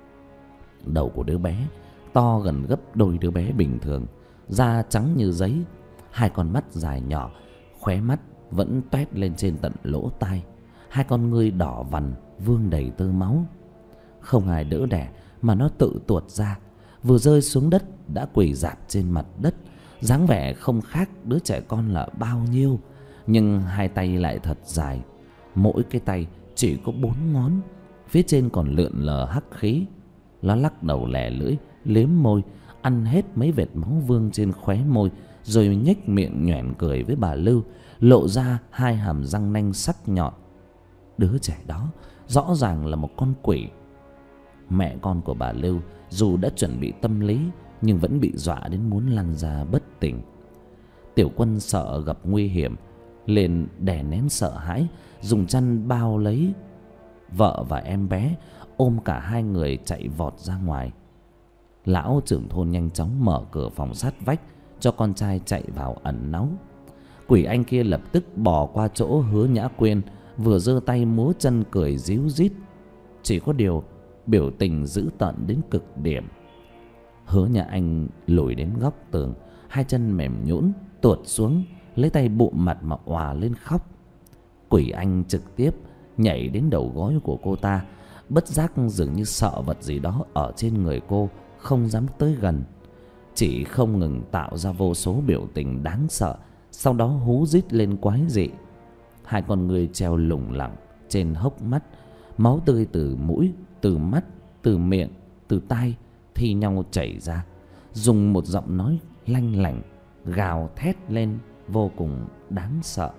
B: Đầu của đứa bé to gần gấp đôi đứa bé bình thường, da trắng như giấy, hai con mắt dài nhỏ, khóe mắt vẫn toét lên trên tận lỗ tai, hai con ngươi đỏ vằn vương đầy tơ máu. Không ai đỡ đẻ mà nó tự tuột ra, vừa rơi xuống đất đã quỳ rạp trên mặt đất, dáng vẻ không khác đứa trẻ con là bao nhiêu, nhưng hai tay lại thật dài, mỗi cái tay chỉ có bốn ngón, phía trên còn lượn lờ hắc khí. Nó lắc đầu lẻ lưỡi, liếm môi, ăn hết mấy vệt máu vương trên khóe môi, rồi nhếch miệng nhoẻn cười với bà Lưu, lộ ra hai hàm răng nanh sắc nhọn. Đứa trẻ đó rõ ràng là một con quỷ. Mẹ con của bà Lưu dù đã chuẩn bị tâm lý nhưng vẫn bị dọa đến muốn lăn ra bất tỉnh. Tiểu Quân sợ gặp nguy hiểm, liền đè nén sợ hãi, dùng chăn bao lấy vợ và em bé, ôm cả hai người chạy vọt ra ngoài. Lão trưởng thôn nhanh chóng mở cửa phòng sát vách cho con trai chạy vào ẩn náu. Quỷ anh kia lập tức bò qua chỗ Hứa Nhã Quyên, vừa giơ tay múa chân cười ríu rít, chỉ có điều biểu tình dữ tợn đến cực điểm. Hứa Nhã Anh lùi đến góc tường, hai chân mềm nhũn tuột xuống, lấy tay bụm mặt mà òa lên khóc. Quỷ anh trực tiếp nhảy đến đầu gối của cô ta, bất giác dường như sợ vật gì đó ở trên người cô, không dám tới gần, chỉ không ngừng tạo ra vô số biểu tình đáng sợ, sau đó hú rít lên quái dị. Hai con người treo lủng lẳng trên hốc mắt, máu tươi từ mũi, từ mắt, từ miệng, từ tai thi nhau chảy ra, dùng một giọng nói lanh lảnh gào thét lên vô cùng đáng sợ.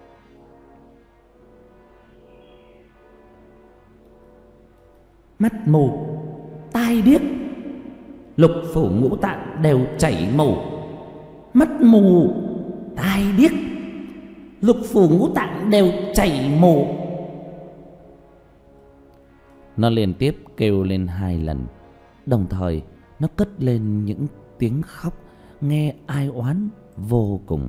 C: Mắt mù, tai điếc, lục phủ ngũ tạng đều chảy mù. Mắt mù, tai điếc, lục phủ ngũ tạng đều chảy mù.
B: Nó liên tiếp kêu lên hai lần, đồng thời nó cất lên những tiếng khóc nghe ai oán vô cùng.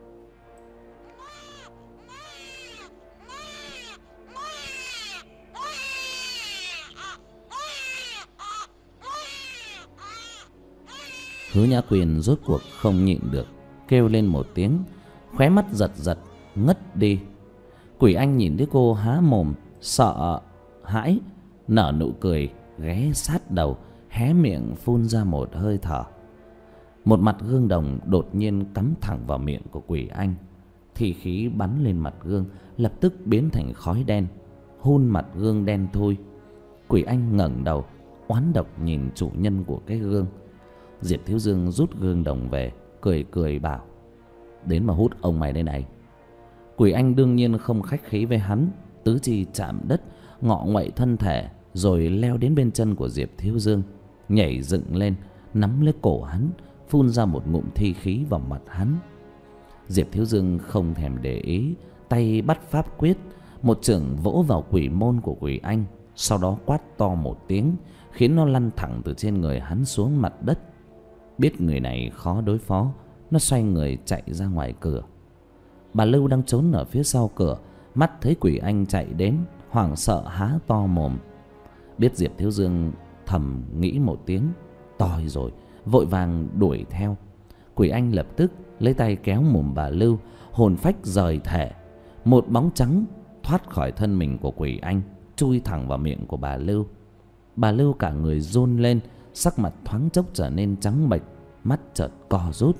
B: Hứa Nhã Quyền rốt cuộc không nhịn được, kêu lên một tiếng, khóe mắt giật giật ngất đi. Quỷ Anh nhìn thấy cô há mồm sợ hãi, nở nụ cười ghé sát đầu, hé miệng phun ra một hơi thở. Một mặt gương đồng đột nhiên cắm thẳng vào miệng của Quỷ Anh, thì khí bắn lên mặt gương, lập tức biến thành khói đen, hun mặt gương đen thui. Quỷ Anh ngẩng đầu oán độc nhìn chủ nhân của cái gương. Diệp Thiếu Dương rút gương đồng về, cười cười bảo: đến mà hút ông mày đây này. Quỷ Anh đương nhiên không khách khí với hắn, tứ chi chạm đất, ngọ nguậy thân thể, rồi leo đến bên chân của Diệp Thiếu Dương, nhảy dựng lên, nắm lấy cổ hắn, phun ra một ngụm thi khí vào mặt hắn. Diệp Thiếu Dương không thèm để ý, tay bắt pháp quyết, một chưởng vỗ vào quỷ môn của Quỷ Anh, sau đó quát to một tiếng, khiến nó lăn thẳng từ trên người hắn xuống mặt đất. Biết người này khó đối phó, nó xoay người chạy ra ngoài cửa. Bà Lưu đang trốn ở phía sau cửa, mắt thấy Quỷ Anh chạy đến, hoảng sợ há to mồm. Biết Diệp Thiếu Dương thầm nghĩ một tiếng toi rồi, vội vàng đuổi theo. Quỷ Anh lập tức lấy tay kéo mồm bà Lưu, hồn phách rời thể. Một bóng trắng thoát khỏi thân mình của Quỷ Anh, chui thẳng vào miệng của bà Lưu. Bà Lưu cả người run lên, sắc mặt thoáng chốc trở nên trắng bệch, mắt chợt co rút.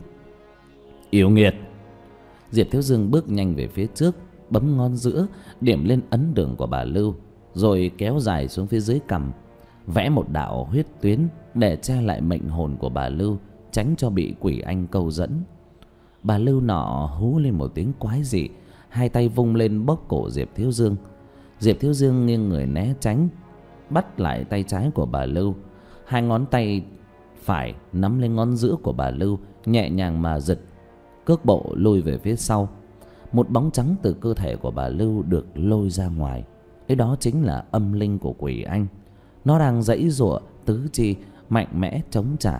B: Yêu nghiệt! Diệp Thiếu Dương bước nhanh về phía trước, bấm ngón giữa điểm lên ấn đường của bà Lưu, rồi kéo dài xuống phía dưới cằm, vẽ một đạo huyết tuyến để che lại mệnh hồn của bà Lưu, tránh cho bị Quỷ Anh câu dẫn. Bà Lưu nọ hú lên một tiếng quái dị, hai tay vung lên bóp cổ Diệp Thiếu Dương. Diệp Thiếu Dương nghiêng người né tránh, bắt lại tay trái của bà Lưu, hai ngón tay phải nắm lấy ngón giữa của bà Lưu, nhẹ nhàng mà giật, cước bộ lùi về phía sau. Một bóng trắng từ cơ thể của bà Lưu được lôi ra ngoài. Cái đó chính là âm linh của Quỷ Anh. Nó đang giãy giụa tứ chi, mạnh mẽ chống trả.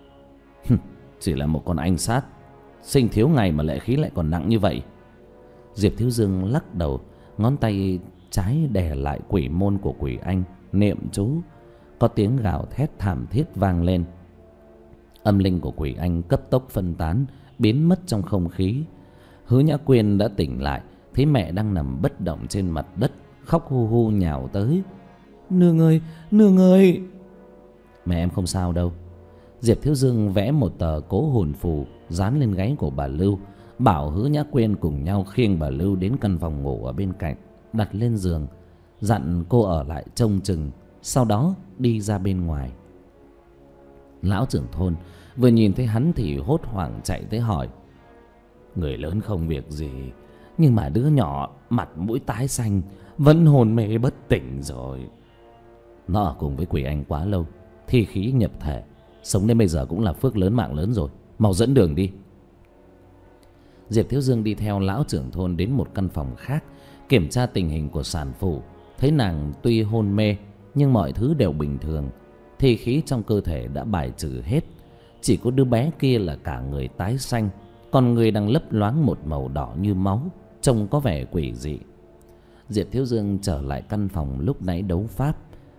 B: Chỉ là một con anh sát, sinh thiếu ngày mà lệ khí lại còn nặng như vậy. Diệp Thiếu Dương lắc đầu, ngón tay trái đè lại quỷ môn của Quỷ Anh, niệm chú. Có tiếng gào thét thảm thiết vang lên. Âm linh của Quỷ Anh cấp tốc phân tán, biến mất trong không khí. Hứa Nhã Quyên đã tỉnh lại, thấy mẹ đang nằm bất động trên mặt đất, khóc hu hu nhào tới. Nương ơi, nương ơi! Mẹ em không sao đâu. Diệp Thiếu Dương vẽ một tờ cố hồn phù dán lên gáy của bà Lưu, bảo Hứa Nhã Quyên cùng nhau khiêng bà Lưu đến căn phòng ngủ ở bên cạnh, đặt lên giường, dặn cô ở lại trông chừng, sau đó đi ra bên ngoài. Lão trưởng thôn vừa nhìn thấy hắn thì hốt hoảng chạy tới hỏi: người lớn không việc gì, nhưng mà đứa nhỏ mặt mũi tái xanh, vẫn hồn mê bất tỉnh rồi. Nó ở cùng với Quỷ Anh quá lâu, thi khí nhập thể, sống đến bây giờ cũng là phước lớn mạng lớn rồi. Mau dẫn đường đi. Diệp Thiếu Dương đi theo lão trưởng thôn đến một căn phòng khác, kiểm tra tình hình của sản phụ. Thấy nàng tuy hôn mê nhưng mọi thứ đều bình thường, thi khí trong cơ thể đã bài trừ hết. Chỉ có đứa bé kia là cả người tái xanh, còn người đang lấp loáng một màu đỏ như máu, trông có vẻ quỷ dị. Diệp Thiếu Dương trở lại căn phòng lúc nãy đấu pháp,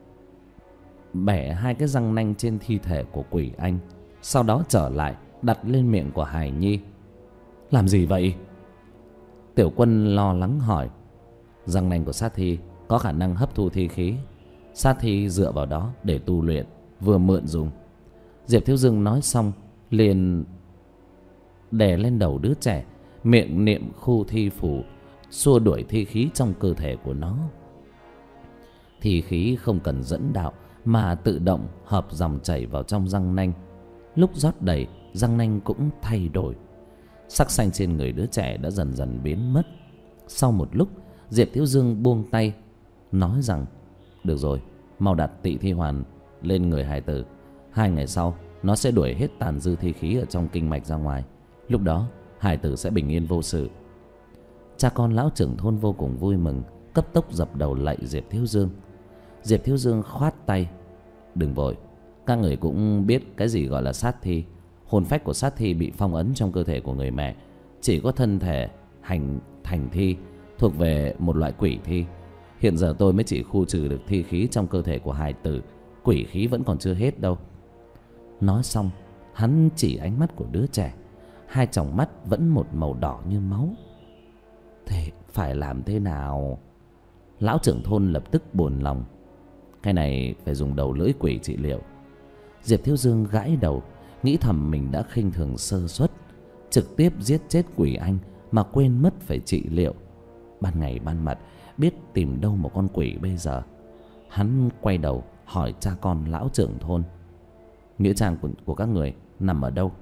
B: bẻ hai cái răng nanh trên thi thể của Quỷ Anh, sau đó trở lại đặt lên miệng của hài nhi. Làm gì vậy? Tiểu Quân lo lắng hỏi. Răng nanh của sát thi có khả năng hấp thu thi khí, sát thi dựa vào đó để tu luyện, vừa mượn dùng.
C: Diệp Thiếu Dương nói xong liền đè lên đầu đứa trẻ, miệng niệm khu thi phủ, xua đuổi thi khí trong cơ thể của nó. Thi khí không cần dẫn đạo mà tự động hợp dòng chảy vào trong răng nanh. Lúc rót đầy, răng nanh cũng thay đổi. Sắc xanh trên người đứa trẻ đã dần dần biến mất. Sau một lúc, Diệp Thiếu Dương buông tay, nói rằng: được rồi, mau đặt tị thi hoàn lên người hài tử. Hai ngày sau, nó sẽ đuổi hết tàn dư thi khí ở trong kinh mạch ra ngoài. Lúc đó, hài tử sẽ bình yên vô sự. Cha con lão trưởng thôn vô cùng vui mừng, cấp tốc dập đầu lạy Diệp Thiếu Dương. Diệp Thiếu Dương khoát tay: đừng vội, các người cũng biết cái gì gọi là sát thi. Hồn phách của sát thi bị phong ấn trong cơ thể của người mẹ, chỉ có thân thể hành thành thi, thuộc về một loại quỷ thi. Hiện giờ tôi mới chỉ khu trừ được thi khí trong cơ thể của hài tử, quỷ khí vẫn còn chưa hết đâu. Nói xong, hắn chỉ ánh mắt của đứa trẻ, hai tròng mắt vẫn một màu đỏ như máu. Thế phải làm thế nào? Lão trưởng thôn lập tức buồn lòng. Cái này phải dùng đầu lưỡi quỷ trị liệu. Diệp Thiếu Dương gãi đầu, nghĩ thầm mình đã khinh thường sơ suất, trực tiếp giết chết quỷ anh mà quên mất phải trị liệu. Ban ngày ban mặt biết tìm đâu một con quỷ bây giờ. Hắn quay đầu hỏi cha con lão trưởng thôn: nghĩa trang của, của các người nằm ở đâu?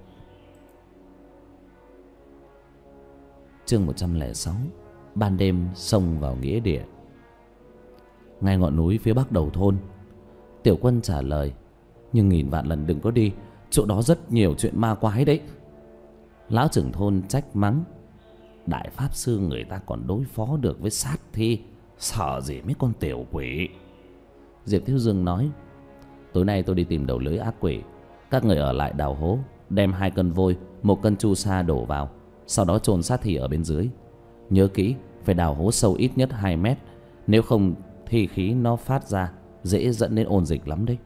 C: Chương một trăm lẻ sáu. Ban đêm xông vào nghĩa địa. Ngay ngọn núi phía bắc đầu thôn. Tiểu Quân trả lời: nhưng nghìn vạn lần đừng có đi, chỗ đó rất nhiều chuyện ma quái đấy. Lão trưởng thôn trách mắng: đại pháp sư người ta còn đối phó được với sát thi, sợ gì mấy con tiểu quỷ. Diệp Thiếu Dương nói: tối nay tôi đi tìm đầu lưới ác quỷ, các người ở lại đào hố, đem hai cân vôi, một cân chu sa đổ vào, sau đó chôn sát thi ở bên dưới. Nhớ kỹ, phải đào hố sâu ít nhất hai mét, nếu không thi khí nó phát ra dễ dẫn đến ôn dịch lắm đấy.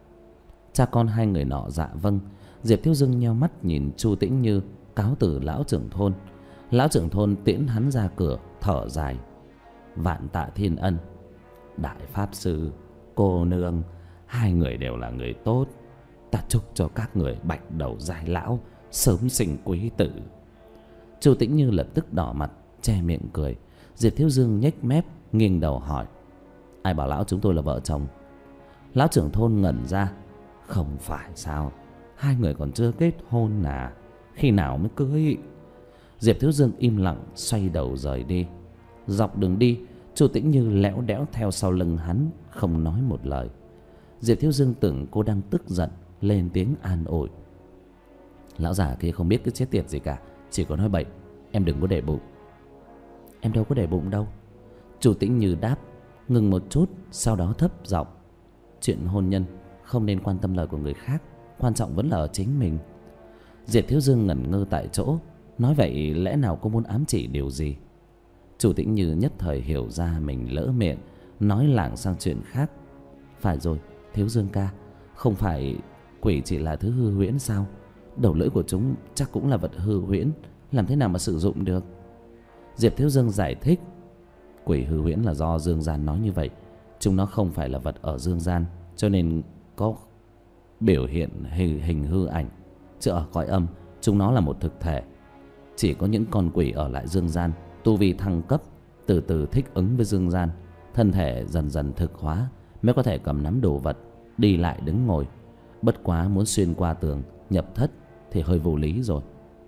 C: Cha con hai người nọ dạ vâng. Diệp Thiếu Dương nheo mắt nhìn Chu Tĩnh Như cáo từ lão trưởng thôn. Lão trưởng thôn tiễn hắn ra cửa, thở dài: vạn tạ thiên ân. Đại pháp sư, cô nương, hai người đều là người tốt. Ta chúc cho các người bạch đầu giai lão, sớm sinh quý tử. Chu Tĩnh Như lập tức đỏ mặt, che miệng cười. Diệp Thiếu Dương nhếch mép, nghiêng đầu hỏi: ai bảo lão chúng tôi là vợ chồng? Lão trưởng thôn ngẩn ra: không phải sao, hai người còn chưa kết hôn à, khi nào mới cưới? Diệp Thiếu Dương im lặng xoay đầu rời đi. Dọc đường đi, Chu Tĩnh Như lẽo đẽo theo sau lưng hắn, không nói một lời. Diệp Thiếu Dương tưởng cô đang tức giận, lên tiếng an ủi: lão già kia không biết cái chết tiệt gì cả, chỉ có nói bậy, em đừng có để bụng. Em đâu có để bụng đâu. Chu Tĩnh Như đáp, ngừng một chút, sau đó thấp giọng: chuyện hôn nhân không nên quan tâm lời của người khác, quan trọng vẫn là ở chính mình. Diệp Thiếu Dương ngẩn ngơ tại chỗ, nói vậy lẽ nào cô muốn ám chỉ điều gì? Chu Tĩnh Như nhất thời hiểu ra mình lỡ miệng, nói lảng sang chuyện khác: phải rồi Thiếu Dương ca, không phải quỷ chỉ là thứ hư huyễn sao? Đầu lưỡi của chúng chắc cũng là vật hư huyễn, làm thế nào mà sử dụng được? Diệp Thiếu Dương giải thích: quỷ hư huyễn là do dương gian nói như vậy, chúng nó không phải là vật ở dương gian, cho nên có biểu hiện hình, hình hư ảnh. Chứ ở cõi âm, chúng nó là một thực thể. Chỉ có những con quỷ ở lại dương gian, tu vi thăng cấp, từ từ thích ứng với dương gian, thân thể dần dần thực hóa, mới có thể cầm nắm đồ vật, đi lại đứng ngồi. Bất quá muốn xuyên qua tường, nhập thất thì hơi vô lý rồi.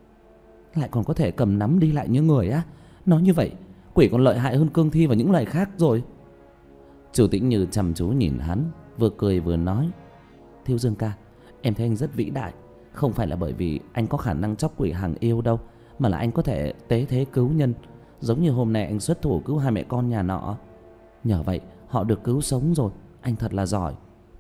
C: Lại còn có thể cầm nắm đi lại như người á? Nói như vậy, quỷ còn lợi hại hơn cương thi và những loài khác rồi. Chu Tĩnh Như chăm chú nhìn hắn, vừa cười vừa nói: Thiếu Dương ca, em thấy anh rất vĩ đại. Không phải là bởi vì anh có khả năng chóc quỷ hàng yêu đâu, mà là anh có thể tế thế cứu nhân. Giống như hôm nay anh xuất thủ cứu hai mẹ con nhà nọ, nhờ vậy họ được cứu sống rồi. Anh thật là giỏi.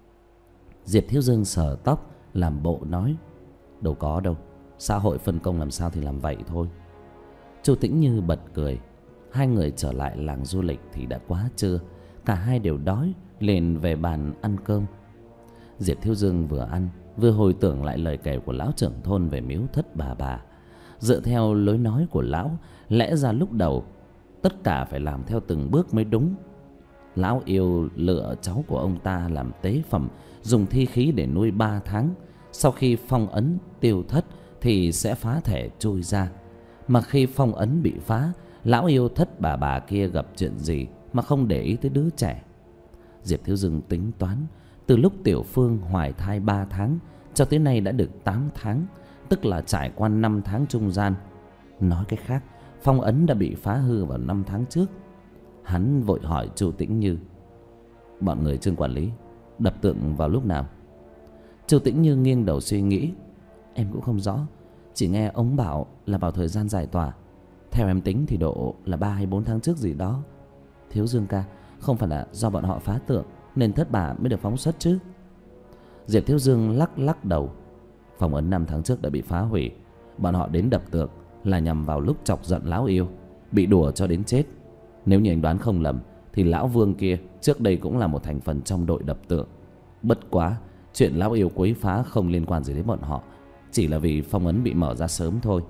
C: Diệp Thiếu Dương sờ tóc, làm bộ nói: đâu có đâu, xã hội phân công làm sao thì làm vậy thôi. Chu Tĩnh Như bật cười. Hai người trở lại làng du lịch thì đã quá trưa, cả hai đều đói, liền về bàn ăn cơm. Diệp Thiếu Dương vừa ăn vừa hồi tưởng lại lời kể của lão trưởng thôn về miếu thất bà bà. Dựa theo lối nói của lão, lẽ ra lúc đầu tất cả phải làm theo từng bước mới đúng. Lão yêu lựa cháu của ông ta làm tế phẩm, dùng thi khí để nuôi ba tháng,
B: Sau khi phong ấn tiêu thất thì sẽ phá thể chui ra. Mà khi phong ấn bị phá, lão yêu thất bà bà kia gặp chuyện gì mà không để ý tới đứa trẻ. Diệp Thiếu Dương tính toán, từ lúc Tiểu Phương hoài thai ba tháng cho tới nay đã được tám tháng, tức là trải qua năm tháng trung gian. Nói cách khác, phong ấn đã bị phá hư vào năm tháng trước. Hắn vội hỏi Chu Tĩnh Như: bọn người Trương quản lý đập tượng vào lúc nào? Chu Tĩnh Như nghiêng đầu suy nghĩ: em cũng không rõ, chỉ nghe ông bảo là vào thời gian giải tỏa. Theo em tính thì độ là ba hay bốn tháng trước gì đó. Thiếu Dương ca, không phải là do bọn họ phá tượng nên thất bà mới được phóng xuất chứ? Diệp Thiếu Dương lắc lắc đầu: phong ấn năm tháng trước đã bị phá hủy. Bọn họ đến đập tượng là nhằm vào lúc chọc giận lão yêu, bị đùa cho đến chết. Nếu như anh đoán không lầm thì lão Vương kia trước đây cũng là một thành phần trong đội đập tượng. Bất quá chuyện lão yêu quấy phá không liên quan gì đến bọn họ, chỉ là vì phong ấn bị mở ra sớm thôi.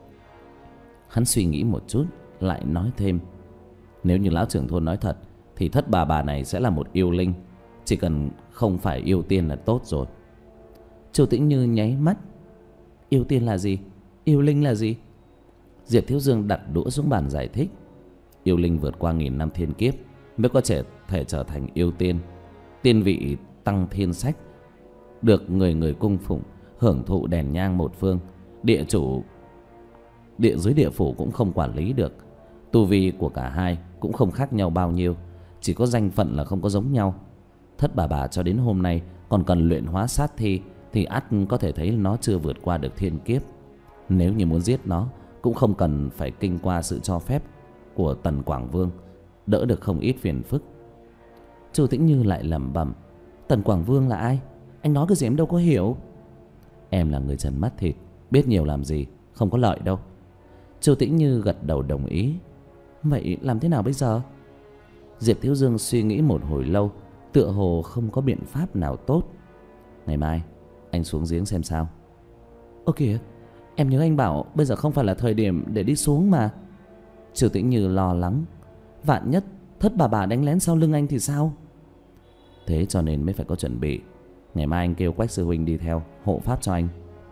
B: Hắn suy nghĩ một chút lại nói thêm: nếu như lão trưởng thôn nói thật thì thất bà bà này sẽ là một yêu linh, chỉ cần không phải yêu tiên là tốt rồi. Chu Tĩnh Như nháy mắt: yêu tiên là gì? Yêu linh là gì? Diệp Thiếu Dương đặt đũa xuống bàn giải thích: yêu linh vượt qua nghìn năm thiên kiếp mới có thể, thể trở thành yêu tiên. Tiên vị tăng thiên sách, được người người cung phụng, hưởng thụ đèn nhang một phương. Địa chủ địa dưới địa phủ cũng không quản lý được. Tu vi của cả hai cũng không khác nhau bao nhiêu, chỉ có danh phận là không có giống nhau. Thất bà bà cho đến hôm nay còn cần luyện hóa sát thi thì ắt có thể thấy nó chưa vượt qua được thiên kiếp. Nếu như muốn giết nó cũng không cần phải kinh qua sự cho phép của Tần Quảng Vương, đỡ được không ít phiền phức. Chu Tĩnh Như lại lẩm bẩm: Tần Quảng Vương là ai? Anh nói cái gì em đâu có hiểu. Em là người trần mắt thịt, biết nhiều làm gì, không có lợi đâu. Chu Tĩnh Như gật đầu đồng ý. Vậy làm thế nào bây giờ? Diệp Thiếu Dương suy nghĩ một hồi lâu, tựa hồ không có biện pháp nào tốt. Ngày mai anh xuống giếng xem sao. Ơ kìa, em nhớ anh bảo bây giờ không phải là thời điểm để đi xuống mà. Chu Tĩnh Như lo lắng: vạn nhất thất bà bà đánh lén sau lưng anh thì sao? Thế cho nên mới phải có chuẩn bị. Ngày mai anh kêu Quách sư huynh đi theo hộ pháp cho anh.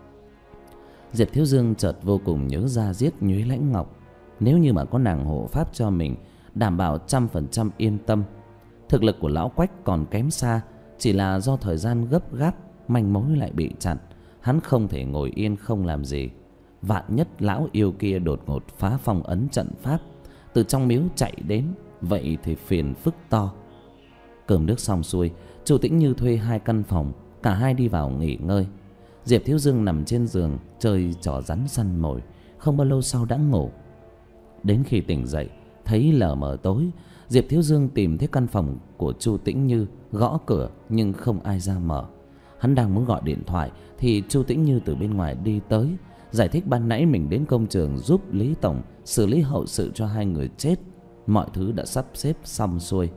B: Diệp Thiếu Dương chợt vô cùng nhớ ra giết Nhuế Lãnh Ngọc. Nếu như mà có nàng hộ pháp cho mình, đảm bảo trăm phần trăm yên tâm. Thực lực của lão Quách còn kém xa, chỉ là do thời gian gấp gáp, manh mối lại bị chặn. Hắn không thể ngồi yên không làm gì. Vạn nhất lão yêu kia đột ngột phá phong ấn trận pháp, từ trong miếu chạy đến, vậy thì phiền phức to. Cơm nước xong xuôi, Chu Tĩnh Như thuê hai căn phòng, cả hai đi vào nghỉ ngơi. Diệp Thiếu Dương nằm trên giường chơi trò rắn săn mồi, không bao lâu sau đã ngủ. Đến khi tỉnh dậy thấy lờ mờ tối, Diệp Thiếu Dương tìm thấy căn phòng của Chu Tĩnh Như, gõ cửa nhưng không ai ra mở. Hắn đang muốn gọi điện thoại thì Chu Tĩnh Như từ bên ngoài đi tới, giải thích ban nãy mình đến công trường giúp Lý Tổng xử lý hậu sự cho hai người chết. Mọi thứ đã sắp xếp xong xuôi.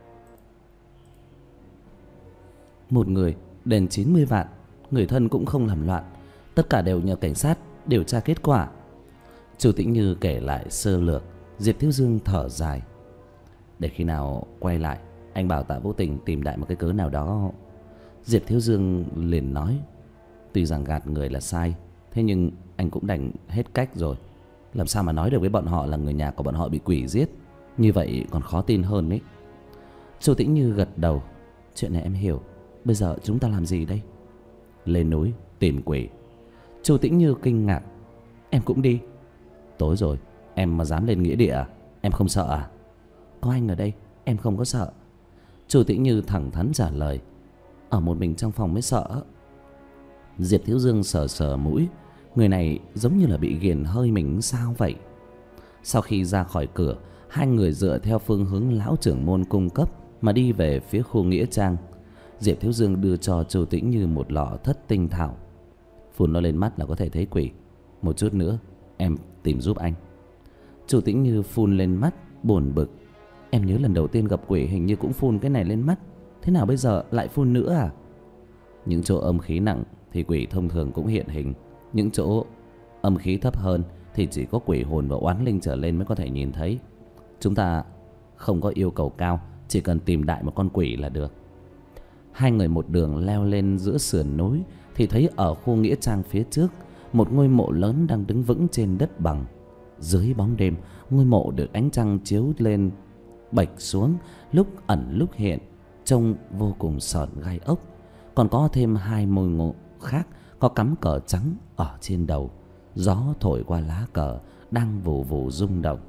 B: Một người đền chín mươi vạn, người thân cũng không làm loạn, tất cả đều nhờ cảnh sát điều tra kết quả. Chu Tĩnh Như kể lại sơ lược. Diệp Thiếu Dương thở dài: để khi nào quay lại anh bảo Tạ Vũ Tình tìm đại một cái cớ nào đó. Diệp Thiếu Dương liền nói: tuy rằng gạt người là sai, thế nhưng anh cũng đành hết cách rồi. Làm sao mà nói được với bọn họ là người nhà của bọn họ bị quỷ giết, như vậy còn khó tin hơn ấy. Chu Tĩnh Như gật đầu: chuyện này em hiểu. Bây giờ chúng ta làm gì đây? Lên núi tìm quỷ. Chu Tĩnh Như kinh ngạc: em cũng đi? Tối rồi em mà dám lên nghĩa địa à? Em không sợ à? Có anh ở đây em không có sợ. Chu Tĩnh Như thẳng thắn trả lời: ở một mình trong phòng mới sợ. Diệp Thiếu Dương sờ sờ mũi, người này giống như là bị ghiền hơi mình sao vậy. Sau khi ra khỏi cửa, hai người dựa theo phương hướng lão trưởng môn cung cấp mà đi về phía khu nghĩa trang. Diệp Thiếu Dương đưa cho Chu Tĩnh Như một lọ thất tinh thảo. Phun nó lên mắt là có thể thấy quỷ. Một chút nữa em tìm giúp anh. Chu Tĩnh Như phun lên mắt, buồn bực: em nhớ lần đầu tiên gặp quỷ hình như cũng phun cái này lên mắt, thế nào bây giờ lại phun nữa à? Những chỗ âm khí nặng thì quỷ thông thường cũng hiện hình, những chỗ âm khí thấp hơn thì chỉ có quỷ hồn và oán linh trở lên mới có thể nhìn thấy. Chúng ta không có yêu cầu cao, chỉ cần tìm đại một con quỷ là được. Hai người một đường leo lên giữa sườn núi, thì thấy ở khu nghĩa trang phía trước, một ngôi mộ lớn đang đứng vững trên đất bằng. Dưới bóng đêm, ngôi mộ được ánh trăng chiếu lên bạch xuống, lúc ẩn lúc hiện, trông vô cùng sởn gai ốc. Còn có thêm hai ngôi mộ khác có cắm cờ trắng ở trên đầu. Gió thổi qua lá cờ đang vù vù rung động.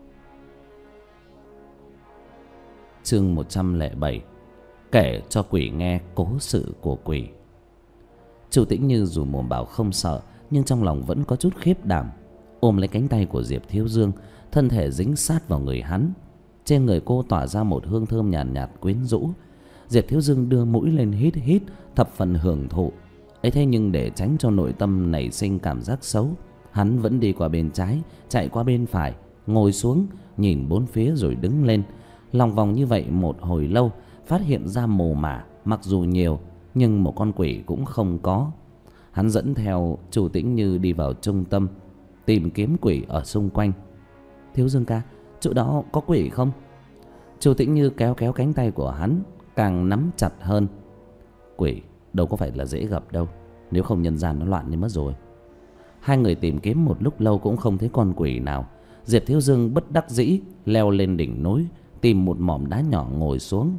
B: Chương một trăm lẻ bảy. Kể cho quỷ nghe cố sự của quỷ. Chu Tĩnh Như dù mồm bảo không sợ, nhưng trong lòng vẫn có chút khiếp đảm. Ôm lấy cánh tay của Diệp Thiếu Dương, thân thể dính sát vào người hắn. Trên người cô tỏa ra một hương thơm nhàn nhạt, nhạt quyến rũ. Diệp Thiếu Dương đưa mũi lên hít hít, thập phần hưởng thụ. Ấy thế nhưng để tránh cho nội tâm nảy sinh cảm giác xấu, hắn vẫn đi qua bên trái, chạy qua bên phải, ngồi xuống, nhìn bốn phía rồi đứng lên. Lòng vòng như vậy một hồi lâu, phát hiện ra mồ mả mặc dù nhiều, nhưng một con quỷ cũng không có. Hắn dẫn theo Chu Tĩnh Như đi vào trung tâm, tìm kiếm quỷ ở xung quanh. Thiếu Dương ca, chỗ đó có quỷ không? Chu Tĩnh Như kéo kéo cánh tay của hắn, càng nắm chặt hơn. Quỷ đâu có phải là dễ gặp đâu, nếu không nhân gian nó loạn đi mất rồi. Hai người tìm kiếm một lúc lâu cũng không thấy con quỷ nào. Diệp Thiếu Dương bất đắc dĩ leo lên đỉnh núi, tìm một mỏm đá nhỏ ngồi xuống.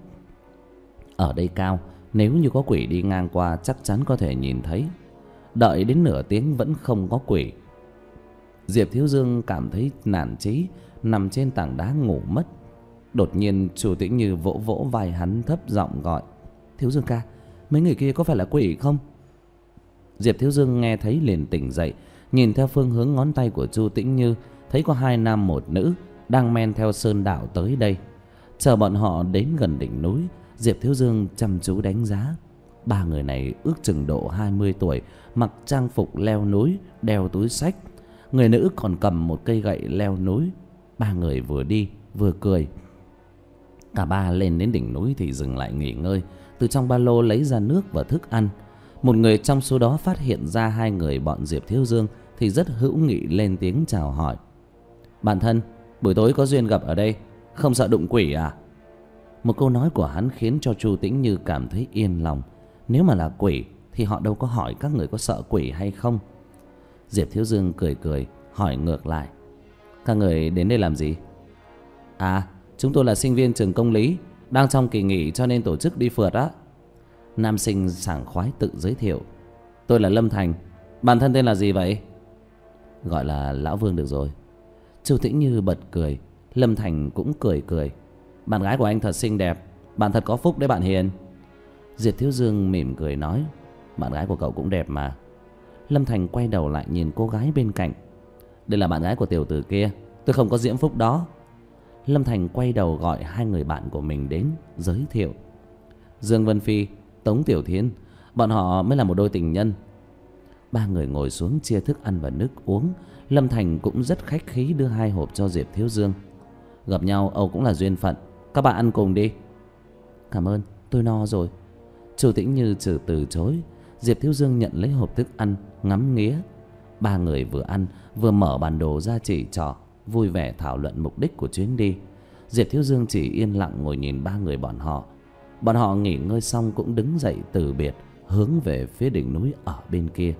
B: Ở đây cao, nếu như có quỷ đi ngang qua chắc chắn có thể nhìn thấy. Đợi đến nửa tiếng vẫn không có quỷ. Diệp Thiếu Dương cảm thấy nản chí, nằm trên tảng đá ngủ mất. Đột nhiên Chu Tĩnh Như vỗ vỗ vai hắn, thấp giọng gọi: Thiếu Dương ca, mấy người kia có phải là quỷ không? Diệp Thiếu Dương nghe thấy liền tỉnh dậy, nhìn theo phương hướng ngón tay của Chu Tĩnh Như, thấy có hai nam một nữ đang men theo sơn đạo tới đây. Chờ bọn họ đến gần đỉnh núi, Diệp Thiếu Dương chăm chú đánh giá. Ba người này ước chừng độ hai mươi tuổi, mặc trang phục leo núi, đeo túi xách. Người nữ còn cầm một cây gậy leo núi. Ba người vừa đi vừa cười. Cả ba lên đến đỉnh núi thì dừng lại nghỉ ngơi, từ trong ba lô lấy ra nước và thức ăn. Một người trong số đó phát hiện ra hai người bọn Diệp Thiếu Dương thì rất hữu nghị lên tiếng chào hỏi: Bạn thân, buổi tối có duyên gặp ở đây, không sợ đụng quỷ à? Một câu nói của hắn khiến cho Chu Tĩnh Như cảm thấy yên lòng. Nếu mà là quỷ thì họ đâu có hỏi các người có sợ quỷ hay không. Diệp Thiếu Dương cười cười hỏi ngược lại: Các người đến đây làm gì? À, chúng tôi là sinh viên trường công lý, đang trong kỳ nghỉ cho nên tổ chức đi phượt á. Nam sinh sảng khoái tự giới thiệu: Tôi là Lâm Thành. Bạn thân tên là gì vậy? Gọi là Lão Vương được rồi. Chu Tĩnh Như bật cười. Lâm Thành cũng cười cười: Bạn gái của anh thật xinh đẹp, bạn thật có phúc đấy bạn Hiền. Diệp Thiếu Dương mỉm cười nói: Bạn gái của cậu cũng đẹp mà. Lâm Thành quay đầu lại nhìn cô gái bên cạnh: Đây là bạn gái của tiểu tử kia, tôi không có diễm phúc đó. Lâm Thành quay đầu gọi hai người bạn của mình đến, giới thiệu: Dương Vân Phi, Tống Tiểu Thiến, bọn họ mới là một đôi tình nhân. Ba người ngồi xuống chia thức ăn và nước uống. Lâm Thành cũng rất khách khí đưa hai hộp cho Diệp Thiếu Dương. Gặp nhau Âu cũng là duyên phận, các bạn ăn cùng đi. Cảm ơn, tôi no rồi. Chu Tĩnh Như trừ từ chối. Diệp Thiếu Dương nhận lấy hộp thức ăn, ngắm nghía. Ba người vừa ăn vừa mở bản đồ ra chỉ trỏ, vui vẻ thảo luận mục đích của chuyến đi. Diệp Thiếu Dương chỉ yên lặng ngồi nhìn ba người bọn họ. Bọn họ nghỉ ngơi xong cũng đứng dậy từ biệt, hướng về phía đỉnh núi ở bên kia.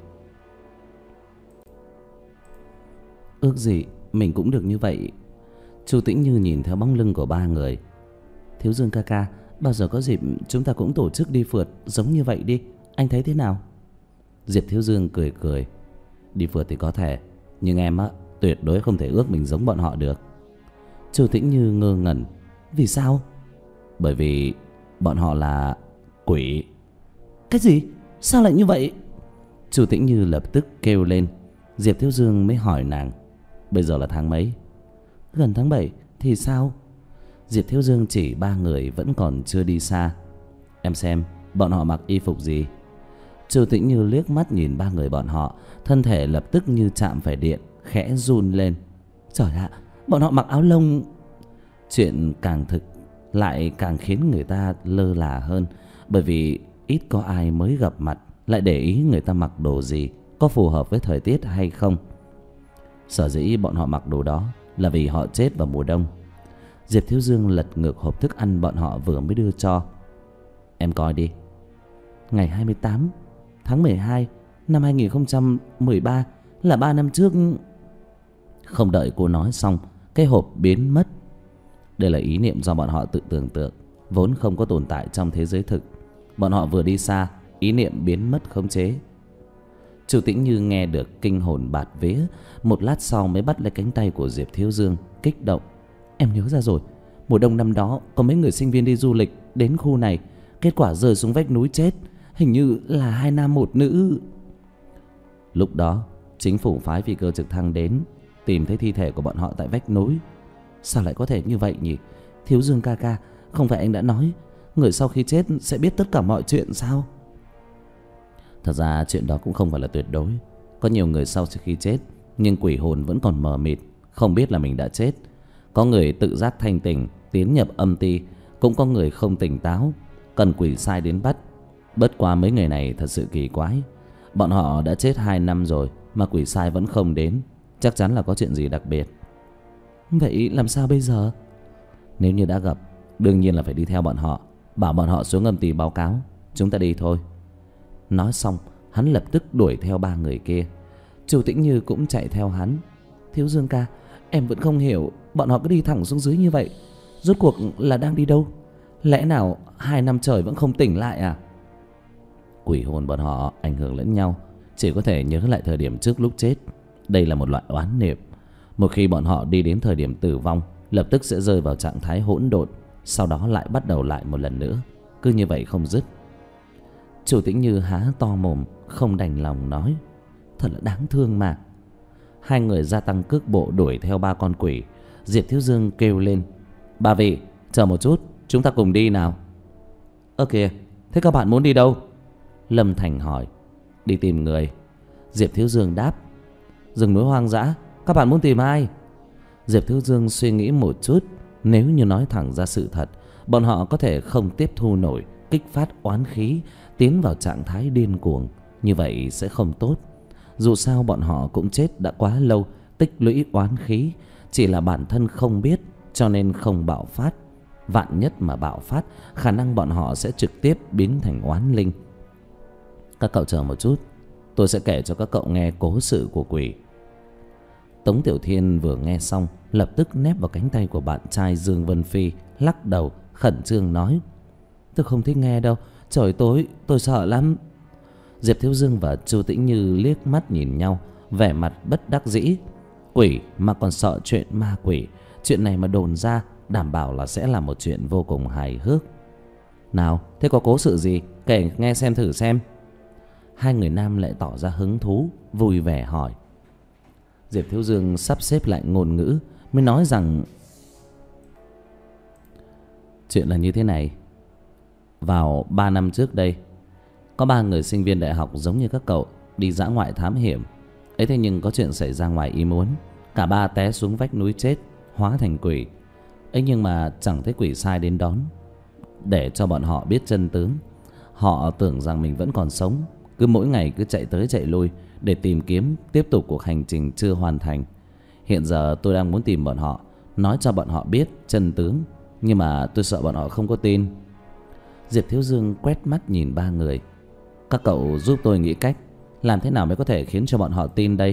B: Ước gì mình cũng được như vậy. Chu Tĩnh Như nhìn theo bóng lưng của ba người. Thiếu Dương ca ca, bao giờ có dịp chúng ta cũng tổ chức đi phượt giống như vậy đi, anh thấy thế nào? Diệp Thiếu Dương cười cười: Đi phượt thì có thể, nhưng em á, tuyệt đối không thể ước mình giống bọn họ được. Chu Tĩnh Như ngơ ngẩn: Vì sao? Bởi vì bọn họ là quỷ. Cái gì? Sao lại như vậy? Chu Tĩnh Như lập tức kêu lên. Diệp Thiếu Dương mới hỏi nàng: Bây giờ là tháng mấy? Gần tháng bảy thì sao? Diệp Thiếu Dương chỉ ba người vẫn còn chưa đi xa. Em xem bọn họ mặc y phục gì? Chu Tĩnh Như liếc mắt nhìn ba người bọn họ, thân thể lập tức như chạm phải điện, khẽ run lên. Trời ạ, bọn họ mặc áo lông. Chuyện càng thực lại càng khiến người ta lơ là hơn, bởi vì ít có ai mới gặp mặt lại để ý người ta mặc đồ gì, có phù hợp với thời tiết hay không. Sở dĩ bọn họ mặc đồ đó là vì họ chết vào mùa đông. Diệp Thiếu Dương lật ngược hộp thức ăn bọn họ vừa mới đưa cho. Em coi đi. Ngày hai mươi tám tháng mười hai năm hai nghìn không trăm mười ba, là ba năm trước. Không đợi cô nói xong, cái hộp biến mất. Đây là ý niệm do bọn họ tự tưởng tượng, vốn không có tồn tại trong thế giới thực. Bọn họ vừa đi xa, ý niệm biến mất khống chế. Chu Tĩnh Như nghe được kinh hồn bạt vía, một lát sau mới bắt lấy cánh tay của Diệp Thiếu Dương, kích động. Em nhớ ra rồi, mùa đông năm đó có mấy người sinh viên đi du lịch đến khu này, kết quả rơi xuống vách núi chết, hình như là hai nam một nữ. Lúc đó chính phủ phái phi cơ trực thăng đến, tìm thấy thi thể của bọn họ tại vách núi. Sao lại có thể như vậy nhỉ? Thiếu Dương ca ca, không phải anh đã nói người sau khi chết sẽ biết tất cả mọi chuyện sao? Thật ra chuyện đó cũng không phải là tuyệt đối. Có nhiều người sau khi chết nhưng quỷ hồn vẫn còn mờ mịt, không biết là mình đã chết. Có người tự giác thanh tỉnh, tiến nhập âm ti, cũng có người không tỉnh táo, cần quỷ sai đến bắt. Bất quá mấy người này thật sự kỳ quái. Bọn họ đã chết hai năm rồi mà quỷ sai vẫn không đến, chắc chắn là có chuyện gì đặc biệt. Vậy làm sao bây giờ? Nếu như đã gặp, đương nhiên là phải đi theo bọn họ, bảo bọn họ xuống âm ty báo cáo. Chúng ta đi thôi. Nói xong, hắn lập tức đuổi theo ba người kia. Chu Tĩnh Như cũng chạy theo hắn. Thiếu Dương ca, em vẫn không hiểu, bọn họ cứ đi thẳng xuống dưới như vậy, rốt cuộc là đang đi đâu? Lẽ nào hai năm trời vẫn không tỉnh lại à? Quỷ hồn bọn họ ảnh hưởng lẫn nhau, chỉ có thể nhớ lại thời điểm trước lúc chết. Đây là một loại oán niệm. Một khi bọn họ đi đến thời điểm tử vong, lập tức sẽ rơi vào trạng thái hỗn độn, sau đó lại bắt đầu lại một lần nữa, cứ như vậy không dứt. Chu Tĩnh Như há to mồm, không đành lòng nói. Thật là đáng thương mà. Hai người gia tăng cước bộ đuổi theo ba con quỷ. Diệp Thiếu Dương kêu lên. Ba vị, chờ một chút, chúng ta cùng đi nào. Ơ kìa, thế các bạn muốn đi đâu? Lâm Thành hỏi. Đi tìm người. Diệp Thiếu Dương đáp. Rừng núi hoang dã, các bạn muốn tìm ai? Diệp Thiếu Dương suy nghĩ một chút. Nếu như nói thẳng ra sự thật, bọn họ có thể không tiếp thu nổi, kích phát oán khí, tiến vào trạng thái điên cuồng. Như vậy sẽ không tốt. Dù sao bọn họ cũng chết đã quá lâu, tích lũy oán khí, chỉ là bản thân không biết cho nên không bạo phát. Vạn nhất mà bạo phát, khả năng bọn họ sẽ trực tiếp biến thành oán linh. Các cậu chờ một chút, tôi sẽ kể cho các cậu nghe cố sự của quỷ. Tống Tiểu Thiên vừa nghe xong, lập tức nép vào cánh tay của bạn trai Dương Vân Phi, lắc đầu khẩn trương nói. Tôi không thích nghe đâu, trời tối tôi sợ lắm. Diệp Thiếu Dương và Chu Tĩnh Như liếc mắt nhìn nhau, vẻ mặt bất đắc dĩ. Quỷ mà còn sợ chuyện ma quỷ, chuyện này mà đồn ra đảm bảo là sẽ là một chuyện vô cùng hài hước. Nào, thế có cố sự gì, kể nghe xem thử xem. Hai người nam lại tỏ ra hứng thú, vui vẻ hỏi. Diệp Thiếu Dương sắp xếp lại ngôn ngữ, mới nói rằng chuyện là như thế này. Vào ba năm trước đây, có ba người sinh viên đại học giống như các cậu đi dã ngoại thám hiểm. Ấy thế nhưng có chuyện xảy ra ngoài ý muốn, cả ba té xuống vách núi chết, hóa thành quỷ. Ấy nhưng mà chẳng thấy quỷ sai đến đón, để cho bọn họ biết chân tướng. Họ tưởng rằng mình vẫn còn sống, cứ mỗi ngày cứ chạy tới chạy lui để tìm kiếm, tiếp tục cuộc hành trình chưa hoàn thành. Hiện giờ tôi đang muốn tìm bọn họ, nói cho bọn họ biết chân tướng, nhưng mà tôi sợ bọn họ không có tin. Diệp Thiếu Dương quét mắt nhìn ba người. Các cậu giúp tôi nghĩ cách, làm thế nào mới có thể khiến cho bọn họ tin đây?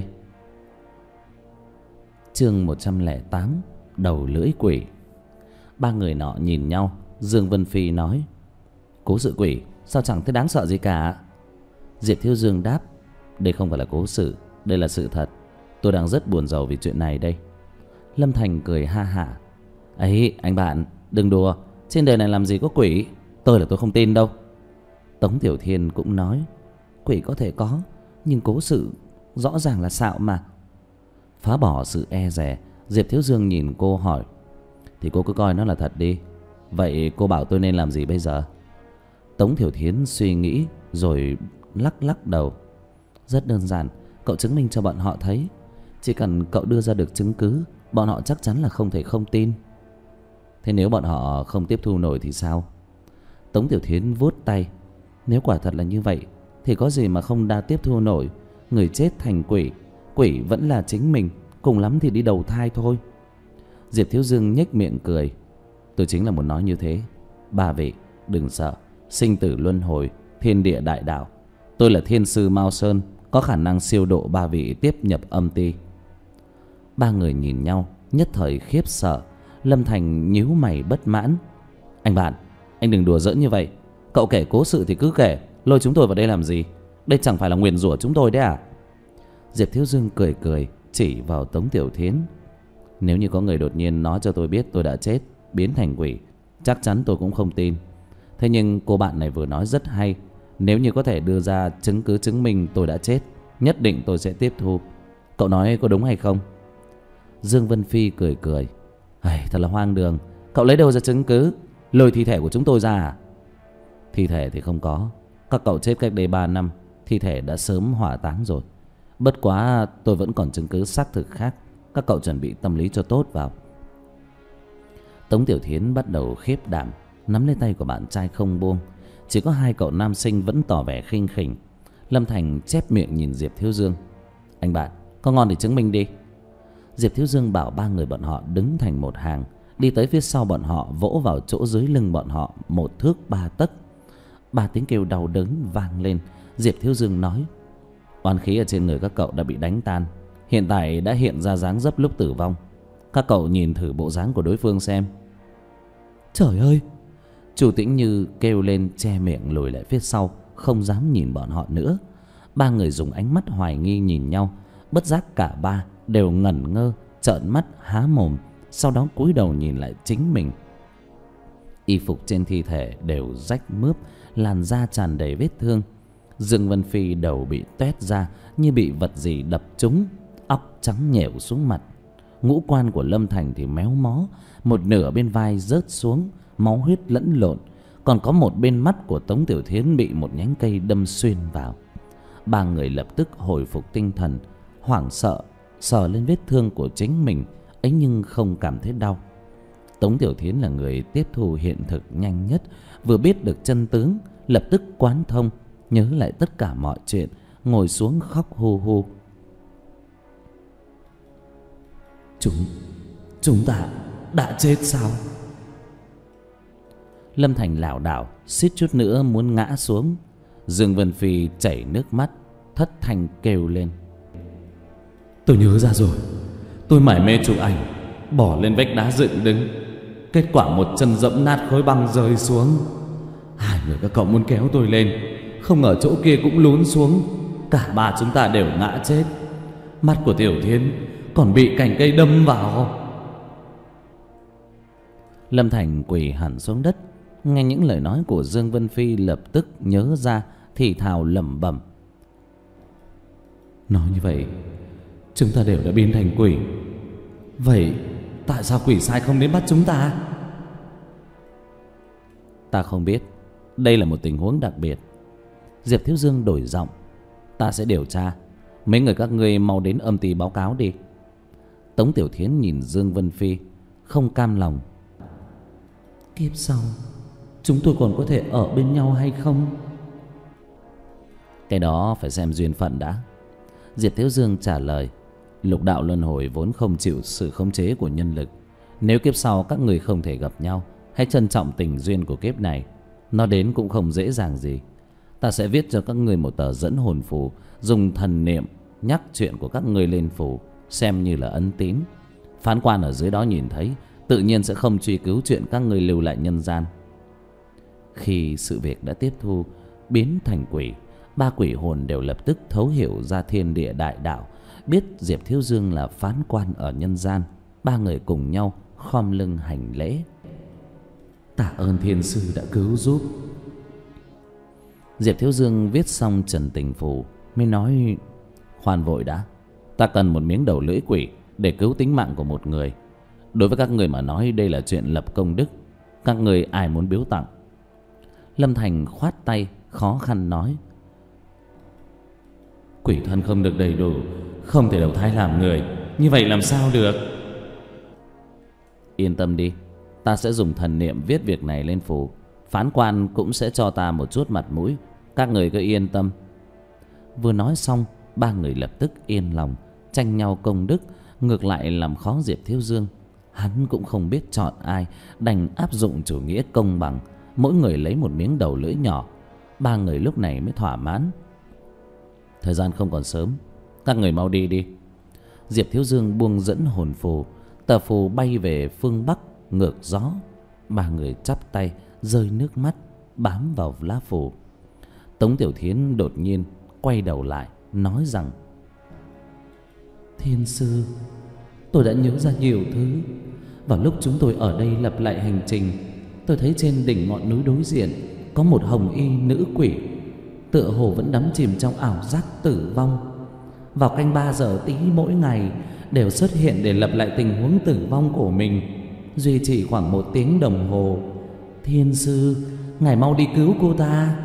B: Chương một trăm lẻ tám, đầu lưỡi quỷ. Ba người nọ nhìn nhau. Dương Vân Phi nói. Cố sự quỷ sao chẳng thấy đáng sợ gì cả? Diệp Thiếu Dương đáp. Đây không phải là cố sự, đây là sự thật. Tôi đang rất buồn rầu vì chuyện này đây. Lâm Thành cười ha hả. Ấy anh bạn, đừng đùa, trên đời này làm gì có quỷ, tôi là tôi không tin đâu. Tống Tiểu Thiên cũng nói. Quỷ có thể có, nhưng cố sự rõ ràng là xạo mà. Phá bỏ sự e dè, Diệp Thiếu Dương nhìn cô hỏi. Thì cô cứ coi nó là thật đi. Vậy cô bảo tôi nên làm gì bây giờ? Tống Tiểu Thiên suy nghĩ rồi lắc lắc đầu. Rất đơn giản, cậu chứng minh cho bọn họ thấy. Chỉ cần cậu đưa ra được chứng cứ, bọn họ chắc chắn là không thể không tin. Thế nếu bọn họ không tiếp thu nổi thì sao? Tống Tiểu Thiến vuốt tay. Nếu quả thật là như vậy thì có gì mà không đa tiếp thu nổi. Người chết thành quỷ, quỷ vẫn là chính mình, cùng lắm thì đi đầu thai thôi. Diệp Thiếu Dương nhếch miệng cười. Tôi chính là muốn nói như thế. Ba vị đừng sợ, sinh tử luân hồi, thiên địa đại đạo,
C: Tôi là thiên sư Mao Sơn, có khả năng siêu độ ba vị tiếp nhập âm ti. Ba người nhìn nhau nhất thời khiếp sợ. Lâm Thành nhíu mày bất mãn. Anh bạn, anh đừng đùa giỡn như vậy. Cậu kể cố sự thì cứ kể, lôi chúng tôi vào đây làm gì? Đây chẳng phải là nguyền rủa chúng tôi đấy à? Diệp Thiếu Dương cười cười chỉ vào Tống Tiểu Thiến. Nếu như có người đột nhiên nói cho tôi biết tôi đã chết, biến thành quỷ, chắc chắn tôi cũng không tin. Thế nhưng cô bạn này vừa nói rất hay. Nếu như có thể đưa ra chứng cứ chứng minh tôi đã chết, nhất định tôi sẽ tiếp thu. Cậu nói có đúng hay không? Dương Vân Phi cười cười. Ai, thật là hoang đường. Cậu lấy đâu ra chứng cứ? Lôi thi thể của chúng tôi ra à? Thi thể thì không có. Các cậu chết cách đây ba năm, thi thể đã sớm hỏa táng rồi. Bất quá tôi vẫn còn chứng cứ xác thực khác. Các cậu chuẩn bị tâm lý cho tốt vào. Tống Tiểu Thiến bắt đầu khiếp đảm, nắm lấy tay của bạn trai không buông. Chỉ có hai cậu nam sinh vẫn tỏ vẻ khinh khỉnh. Lâm Thành chép miệng nhìn Diệp Thiếu Dương. Anh bạn, có ngon thì chứng minh đi. Diệp Thiếu Dương bảo ba người bọn họ đứng thành một hàng, đi tới phía sau bọn họ, vỗ vào chỗ dưới lưng bọn họ một thước ba tấc. Ba tiếng kêu đau đớn vang lên. Diệp Thiếu Dương nói: oán khí ở trên người các cậu đã bị đánh tan, hiện tại đã hiện ra dáng dấp lúc tử vong. Các cậu nhìn thử bộ dáng của đối phương xem. Trời ơi! Chu Tĩnh Như kêu lên, che miệng lùi lại phía sau, không dám nhìn bọn họ nữa. Ba người dùng ánh mắt hoài nghi nhìn nhau. Bất giác cả ba đều ngẩn ngơ, trợn mắt há mồm, sau đó cúi đầu nhìn lại chính mình. Y phục trên thi thể đều rách mướp, làn da tràn đầy vết thương. Dương Vân Phi đầu bị toét ra như bị vật gì đập trúng, óc trắng nhễu xuống mặt. Ngũ quan của Lâm Thành thì méo mó, một nửa bên vai rớt xuống, máu huyết lẫn lộn. Còn có một bên mắt của Tống Tiểu Thiến bị một nhánh cây đâm xuyên vào. Ba người lập tức hồi phục tinh thần, hoảng sợ sờ lên vết thương của chính mình ấy nhưng không cảm thấy đau. Tống Tiểu Thiến là người tiếp thu hiện thực nhanh nhất, vừa biết được chân tướng lập tức quán thông, nhớ lại tất cả mọi chuyện, ngồi xuống khóc hu hu. Chúng Chúng ta đã chết sao? Lâm Thành lảo đảo suýt chút nữa muốn ngã xuống. Dương Vân Phi chảy nước mắt, thất thanh kêu lên: tôi nhớ ra rồi. Tôi mải mê chụp ảnh, bỏ lên vách đá dựng đứng, kết quả một chân dẫm nát khối băng rơi xuống. Hai người các cậu muốn kéo tôi lên, không ngờ chỗ kia cũng lún xuống. Cả ba chúng ta đều ngã chết. Mắt của Tiểu Thiến còn bị cành cây đâm vào. Lâm Thành quỳ hẳn xuống đất, nghe những lời nói của Dương Vân Phi lập tức nhớ ra, thì thào lẩm bẩm: nói như vậy chúng ta đều đã biến thành quỷ. Vậy tại sao quỷ sai không đến bắt chúng ta? Ta không biết, đây là một tình huống đặc biệt. Diệp Thiếu Dương đổi giọng: ta sẽ điều tra. Mấy người các ngươi mau đến âm ty báo cáo đi. Tống Tiểu Thiến nhìn Dương Vân Phi, không cam lòng: kiếp sau chúng tôi còn có thể ở bên nhau hay không? Cái đó phải xem duyên phận đã. Diệp Thiếu Dương trả lời: lục đạo luân hồi vốn không chịu sự khống chế của nhân lực. Nếu kiếp sau các người không thể gặp nhau, hãy trân trọng tình duyên của kiếp này. Nó đến cũng không dễ dàng gì. Ta sẽ viết cho các người một tờ dẫn hồn phù, dùng thần niệm nhắc chuyện của các người lên phù, xem như là ấn tín. Phán quan ở dưới đó nhìn thấy, tự nhiên sẽ không truy cứu chuyện các người lưu lại nhân gian. Khi sự việc đã tiếp thu, biến thành quỷ, ba quỷ hồn đều lập tức thấu hiểu ra thiên địa đại đạo, biết Diệp Thiếu Dương là phán quan ở nhân gian. Ba người cùng nhau khom lưng hành lễ: tạ ơn thiên sư đã cứu giúp. Diệp Thiếu Dương viết xong trần tình phù mới nói: khoan vội đã, ta cần một miếng đầu lưỡi quỷ để cứu tính mạng của một người. Đối với các người mà nói đây là chuyện lập công đức. Các người ai muốn biếu tặng? Lâm Thành khoát tay khó khăn nói: quỷ thân không được đầy đủ, không thể đầu thai làm người, như vậy làm sao được? Yên tâm đi, ta sẽ dùng thần niệm viết việc này lên phù. Phán quan cũng sẽ cho ta một chút mặt mũi, các người cứ yên tâm. Vừa nói xong, ba người lập tức yên lòng, tranh nhau công đức, ngược lại làm khó Diệp Thiếu Dương. Hắn cũng không biết chọn ai, đành áp dụng chủ nghĩa công bằng, mỗi người lấy một miếng đầu lưỡi nhỏ. Ba người lúc này mới thỏa mãn. Thời gian không còn sớm, các người mau đi đi. Diệp Thiếu Dương buông dẫn hồn phù. Tờ phù bay về phương Bắc ngược gió. Ba người chắp tay rơi nước mắt bám vào lá phù. Tống Tiểu Thiến đột nhiên quay đầu lại nói rằng: Thiên sư, tôi đã nhớ ra nhiều thứ. Vào lúc chúng tôi ở đây lập lại hành trình, tôi thấy trên đỉnh ngọn núi đối diện có một hồng y nữ quỷ, tựa hồ vẫn đắm chìm trong ảo giác tử vong. Vào canh ba giờ tí mỗi ngày đều xuất hiện để lập lại tình huống tử vong của mình, duy trì khoảng một tiếng đồng hồ. Thiên sư, ngài mau đi cứu cô ta.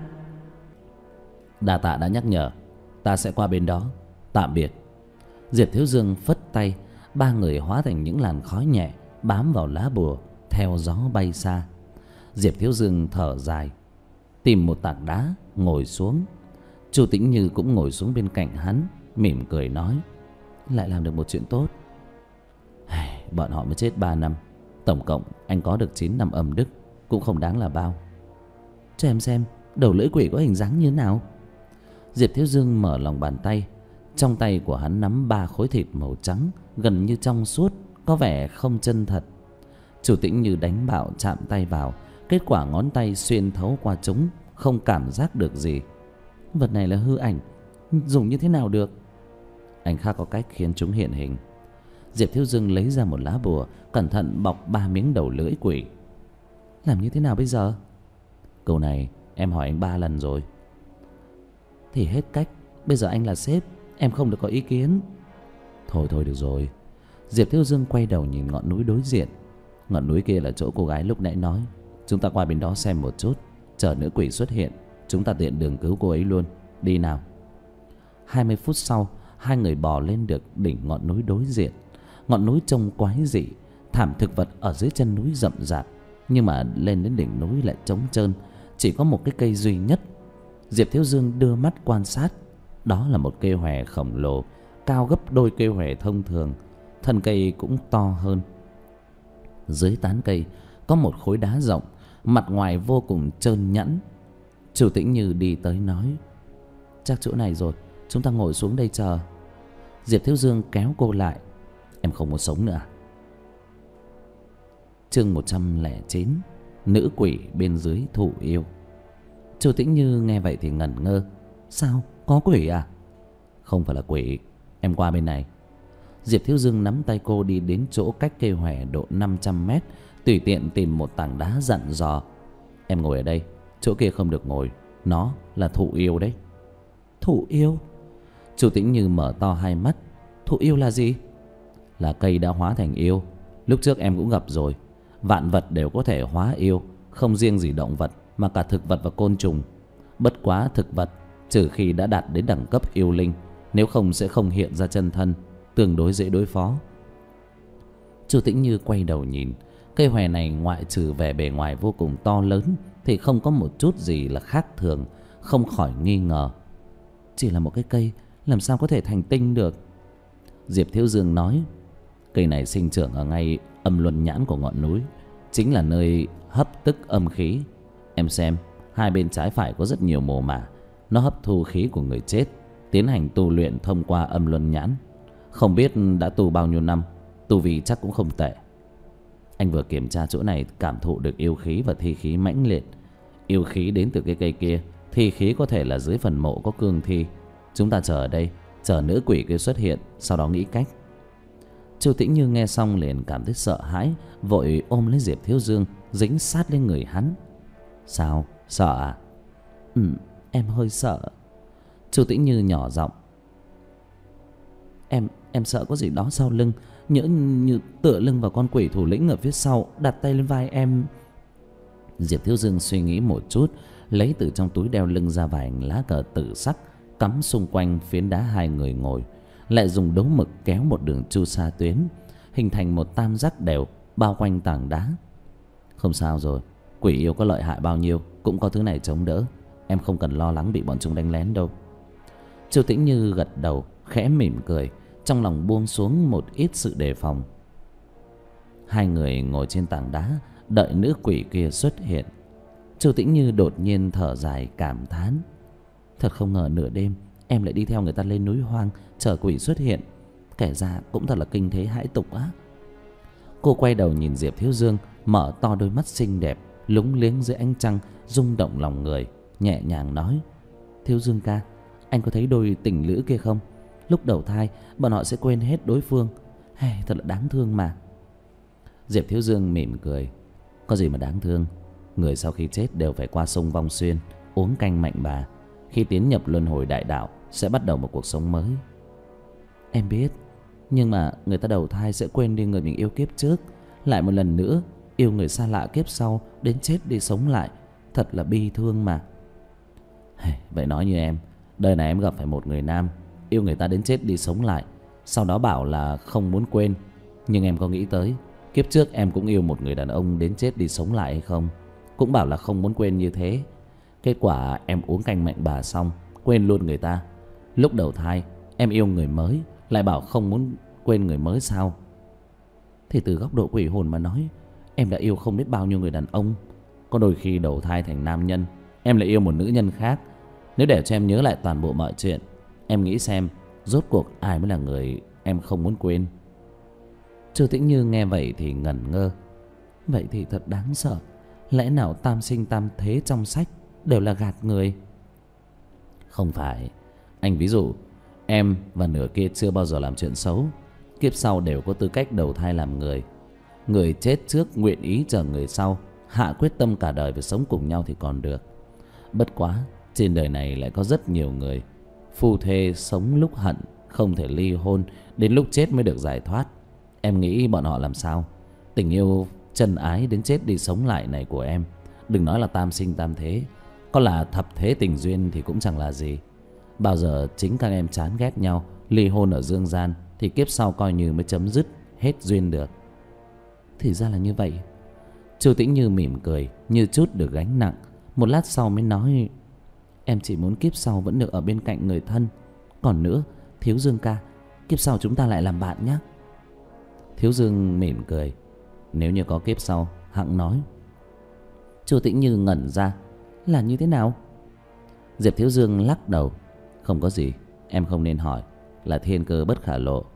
C: Đa tạ đã nhắc nhở, ta sẽ qua bên đó. Tạm biệt. Diệp Thiếu Dương phất tay, ba người hóa thành những làn khói nhẹ bám vào lá bùa, theo gió bay xa. Diệp Thiếu Dương thở dài, tìm một tảng đá ngồi xuống. Chu Tĩnh Như cũng ngồi xuống bên cạnh hắn, mỉm cười nói: Lại làm được một chuyện tốt. Bọn họ mới chết ba năm, tổng cộng anh có được chín năm âm đức, cũng không đáng là bao. Cho em xem đầu lưỡi quỷ có hình dáng như thế nào. Diệp Thiếu Dương mở lòng bàn tay. Trong tay của hắn nắm ba khối thịt màu trắng, gần như trong suốt, có vẻ không chân thật. Chu Tĩnh Như đánh bạo chạm tay vào, kết quả ngón tay xuyên thấu qua chúng, không cảm giác được gì. Vật này là hư ảnh, dùng như thế nào được? Anh khác có cách khiến chúng hiện hình. Diệp Thiếu Dương lấy ra một lá bùa, cẩn thận bọc ba miếng đầu lưỡi quỷ. Làm như thế nào bây giờ? Câu này em hỏi anh ba lần rồi. Thì hết cách, bây giờ anh là sếp, em không được có ý kiến. Thôi thôi được rồi. Diệp Thiếu Dương quay đầu nhìn ngọn núi đối diện. Ngọn núi kia là chỗ cô gái lúc nãy nói. Chúng ta qua bên đó xem một chút, chờ nữ quỷ xuất hiện, chúng ta tiện đường cứu cô ấy luôn. Đi nào. Hai mươi phút sau, hai người bò lên được đỉnh ngọn núi đối diện. Ngọn núi trông quái dị, thảm thực vật ở dưới chân núi rậm rạp, nhưng mà lên đến đỉnh núi lại trống trơn, chỉ có một cái cây duy nhất. Diệp Thiếu Dương đưa mắt quan sát. Đó là một cây hòe khổng lồ, cao gấp đôi cây hòe thông thường, thân cây cũng to hơn. Dưới tán cây có một khối đá rộng, mặt ngoài vô cùng trơn nhẵn. Chu Tĩnh Như đi tới nói: Chắc chỗ này rồi, chúng ta ngồi xuống đây chờ. Diệp Thiếu Dương kéo cô lại: Em không muốn sống nữa à? Chương một trăm lẻ chín. Nữ quỷ bên dưới thụ yêu. Chu Tĩnh Như nghe vậy thì ngẩn ngơ. Sao? Có quỷ à? Không phải là quỷ, em qua bên này. Diệp Thiếu Dương nắm tay cô đi đến chỗ cách cây hòe độ năm trăm mét, tùy tiện tìm một tảng đá dặn dò: Em ngồi ở đây, chỗ kia không được ngồi, nó là thụ yêu đấy. Thụ yêu? Chu Tĩnh Như mở to hai mắt. Thụ yêu là gì? Là cây đã hóa thành yêu. Lúc trước em cũng gặp rồi. Vạn vật đều có thể hóa yêu, không riêng gì động vật mà cả thực vật và côn trùng. Bất quá thực vật trừ khi đã đạt đến đẳng cấp yêu linh, nếu không sẽ không hiện ra chân thân, tương đối dễ đối phó. Chu Tĩnh Như quay đầu nhìn. Cây hòe này ngoại trừ vẻ bề ngoài vô cùng to lớn thì không có một chút gì là khác thường, không khỏi nghi ngờ. Chỉ là một cái cây, làm sao có thể thành tinh được? Diệp Thiếu Dương nói: Cây này sinh trưởng ở ngay âm luân nhãn của ngọn núi, chính là nơi hấp tức âm khí. Em xem, hai bên trái phải có rất nhiều mồ mả, nó hấp thu khí của người chết, tiến hành tu luyện thông qua âm luân nhãn. Không biết đã tu bao nhiêu năm, tu vi chắc cũng không tệ. Anh vừa kiểm tra chỗ này, cảm thụ được yêu khí và thi khí mãnh liệt. Yêu khí đến từ cái cây kia, thi khí có thể là dưới phần mộ có cương thi. Chúng ta chờ ở đây, chờ nữ quỷ kia xuất hiện, sau đó nghĩ cách. Chu Tĩnh Như nghe xong liền cảm thấy sợ hãi, vội ôm lấy Diệp Thiếu Dương, dính sát lên người hắn. Sao? Sợ à? Ừ, em hơi sợ. Chu Tĩnh Như nhỏ giọng: Em em sợ có gì đó sau lưng, nhỡ như tựa lưng vào con quỷ thủ lĩnh ở phía sau, đặt tay lên vai em. Diệp Thiếu Dương suy nghĩ một chút, lấy từ trong túi đeo lưng ra vài lá cờ tử sắc, cắm xung quanh phiến đá hai người ngồi, lại dùng đấu mực kéo một đường chu sa tuyến, hình thành một tam giác đều bao quanh tảng đá. Không sao rồi, quỷ yêu có lợi hại bao nhiêu cũng có thứ này chống đỡ, em không cần lo lắng bị bọn chúng đánh lén đâu. Chu Tĩnh Như gật đầu, khẽ mỉm cười, trong lòng buông xuống một ít sự đề phòng. Hai người ngồi trên tảng đá, đợi nữ quỷ kia xuất hiện. Chu Tĩnh Như đột nhiên thở dài cảm thán: Thật không ngờ nửa đêm
B: em lại đi theo người ta lên núi hoang chờ quỷ xuất hiện. Kể ra cũng thật là kinh thế hãi tục á. Cô quay đầu nhìn Diệp Thiếu Dương, mở to đôi mắt xinh đẹp lúng liếng dưới ánh trăng, rung động lòng người, nhẹ nhàng nói: Thiếu Dương ca, anh có thấy đôi tình lữ kia không? Lúc đầu thai bọn họ sẽ quên hết đối phương. Hey, thật là đáng thương mà. Diệp Thiếu Dương mỉm cười: Có gì mà đáng thương. Người sau khi chết đều phải qua sông Vong Xuyên, uống canh mạnh bà. Khi tiến nhập luân hồi đại đạo sẽ bắt đầu một cuộc sống mới. Em biết, nhưng mà người ta đầu thai sẽ quên đi người mình yêu kiếp trước, lại một lần nữa yêu người xa lạ kiếp sau, đến chết đi sống lại. Thật là bi thương mà. Hey, vậy nói như em, đời này em gặp phải một người nam yêu người ta đến chết đi sống lại, sau đó bảo là không muốn quên. Nhưng em có nghĩ tới kiếp trước em cũng yêu một người đàn ông đến chết đi sống lại hay không? Cũng bảo là không muốn quên như thế. Kết quả em uống canh mạnh bà xong quên luôn người ta. Lúc đầu thai em yêu người mới, lại bảo không muốn quên người mới sao? Thì từ góc độ quỷ hồn mà nói, em đã yêu không biết bao nhiêu người đàn ông. Có đôi khi đầu thai thành nam nhân, em lại yêu một nữ nhân khác. Nếu để cho em nhớ lại toàn bộ mọi chuyện, em nghĩ xem rốt cuộc ai mới là người em không muốn quên. Chu Tĩnh Như nghe vậy thì ngẩn ngơ. Vậy thì thật đáng sợ. Lẽ nào tam sinh tam thế trong sách đều là gạt người? Không phải. Anh ví dụ, em và nửa kia chưa bao giờ làm chuyện xấu, kiếp sau đều có tư cách đầu thai làm người. Người chết trước nguyện ý chờ người sau, hạ quyết tâm cả đời phải sống cùng nhau thì còn được. Bất quá trên đời này lại có rất nhiều người phu thê sống lúc hận không thể ly hôn, đến lúc chết mới được giải thoát. Em nghĩ bọn họ làm sao? Tình yêu chân ái đến chết đi sống lại này của em, đừng nói là tam sinh tam thế, có là thập thế tình duyên thì cũng chẳng là gì. Bao giờ chính các em chán ghét nhau, ly hôn ở dương gian, thì kiếp sau coi như mới chấm dứt hết duyên được. Thì ra là như vậy. Chu Tĩnh Như mỉm cười như chút được gánh nặng. Một lát sau mới nói: Em chỉ muốn kiếp sau vẫn được ở bên cạnh người thân. Còn nữa, Thiếu Dương ca, kiếp sau chúng ta lại làm bạn nhé. Thiếu Dương mỉm cười: Nếu như có kiếp sau, hẵng nói. Chu Tĩnh Như ngẩn ra: Là như thế nào? Diệp Thiếu Dương lắc đầu: Không có gì, em không nên hỏi, là thiên cơ bất khả lộ.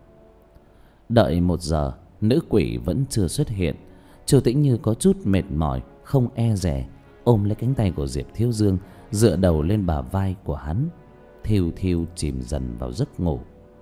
B: Đợi một giờ, nữ quỷ vẫn chưa xuất hiện. Chu Tĩnh Như có chút mệt mỏi, không e dè ôm lấy cánh tay của Diệp Thiếu Dương, dựa đầu lên bả vai của hắn, thiêu thiêu chìm dần vào giấc ngủ.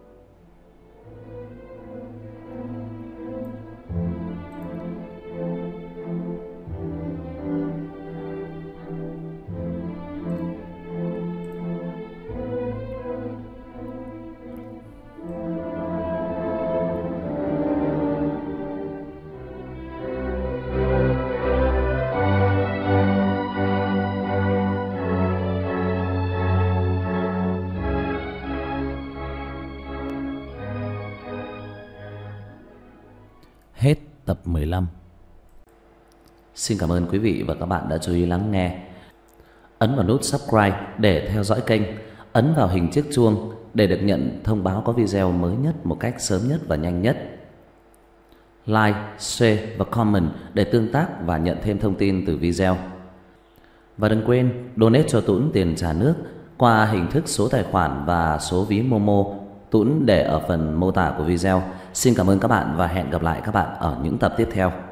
B: Hết tập mười lăm.
A: Xin cảm ơn quý vị và các bạn đã chú ý lắng nghe. Ấn vào nút subscribe để theo dõi kênh. Ấn vào hình chiếc chuông để được nhận thông báo có video mới nhất một cách sớm nhất và nhanh nhất. Like, share và comment để tương tác và nhận thêm thông tin từ video. Và đừng quên donate cho Tuấn tiền trà nước qua hình thức số tài khoản và số ví Momo. Tuấn để ở phần mô tả của video. Xin cảm ơn các bạn và hẹn gặp lại các bạn ở những tập tiếp theo.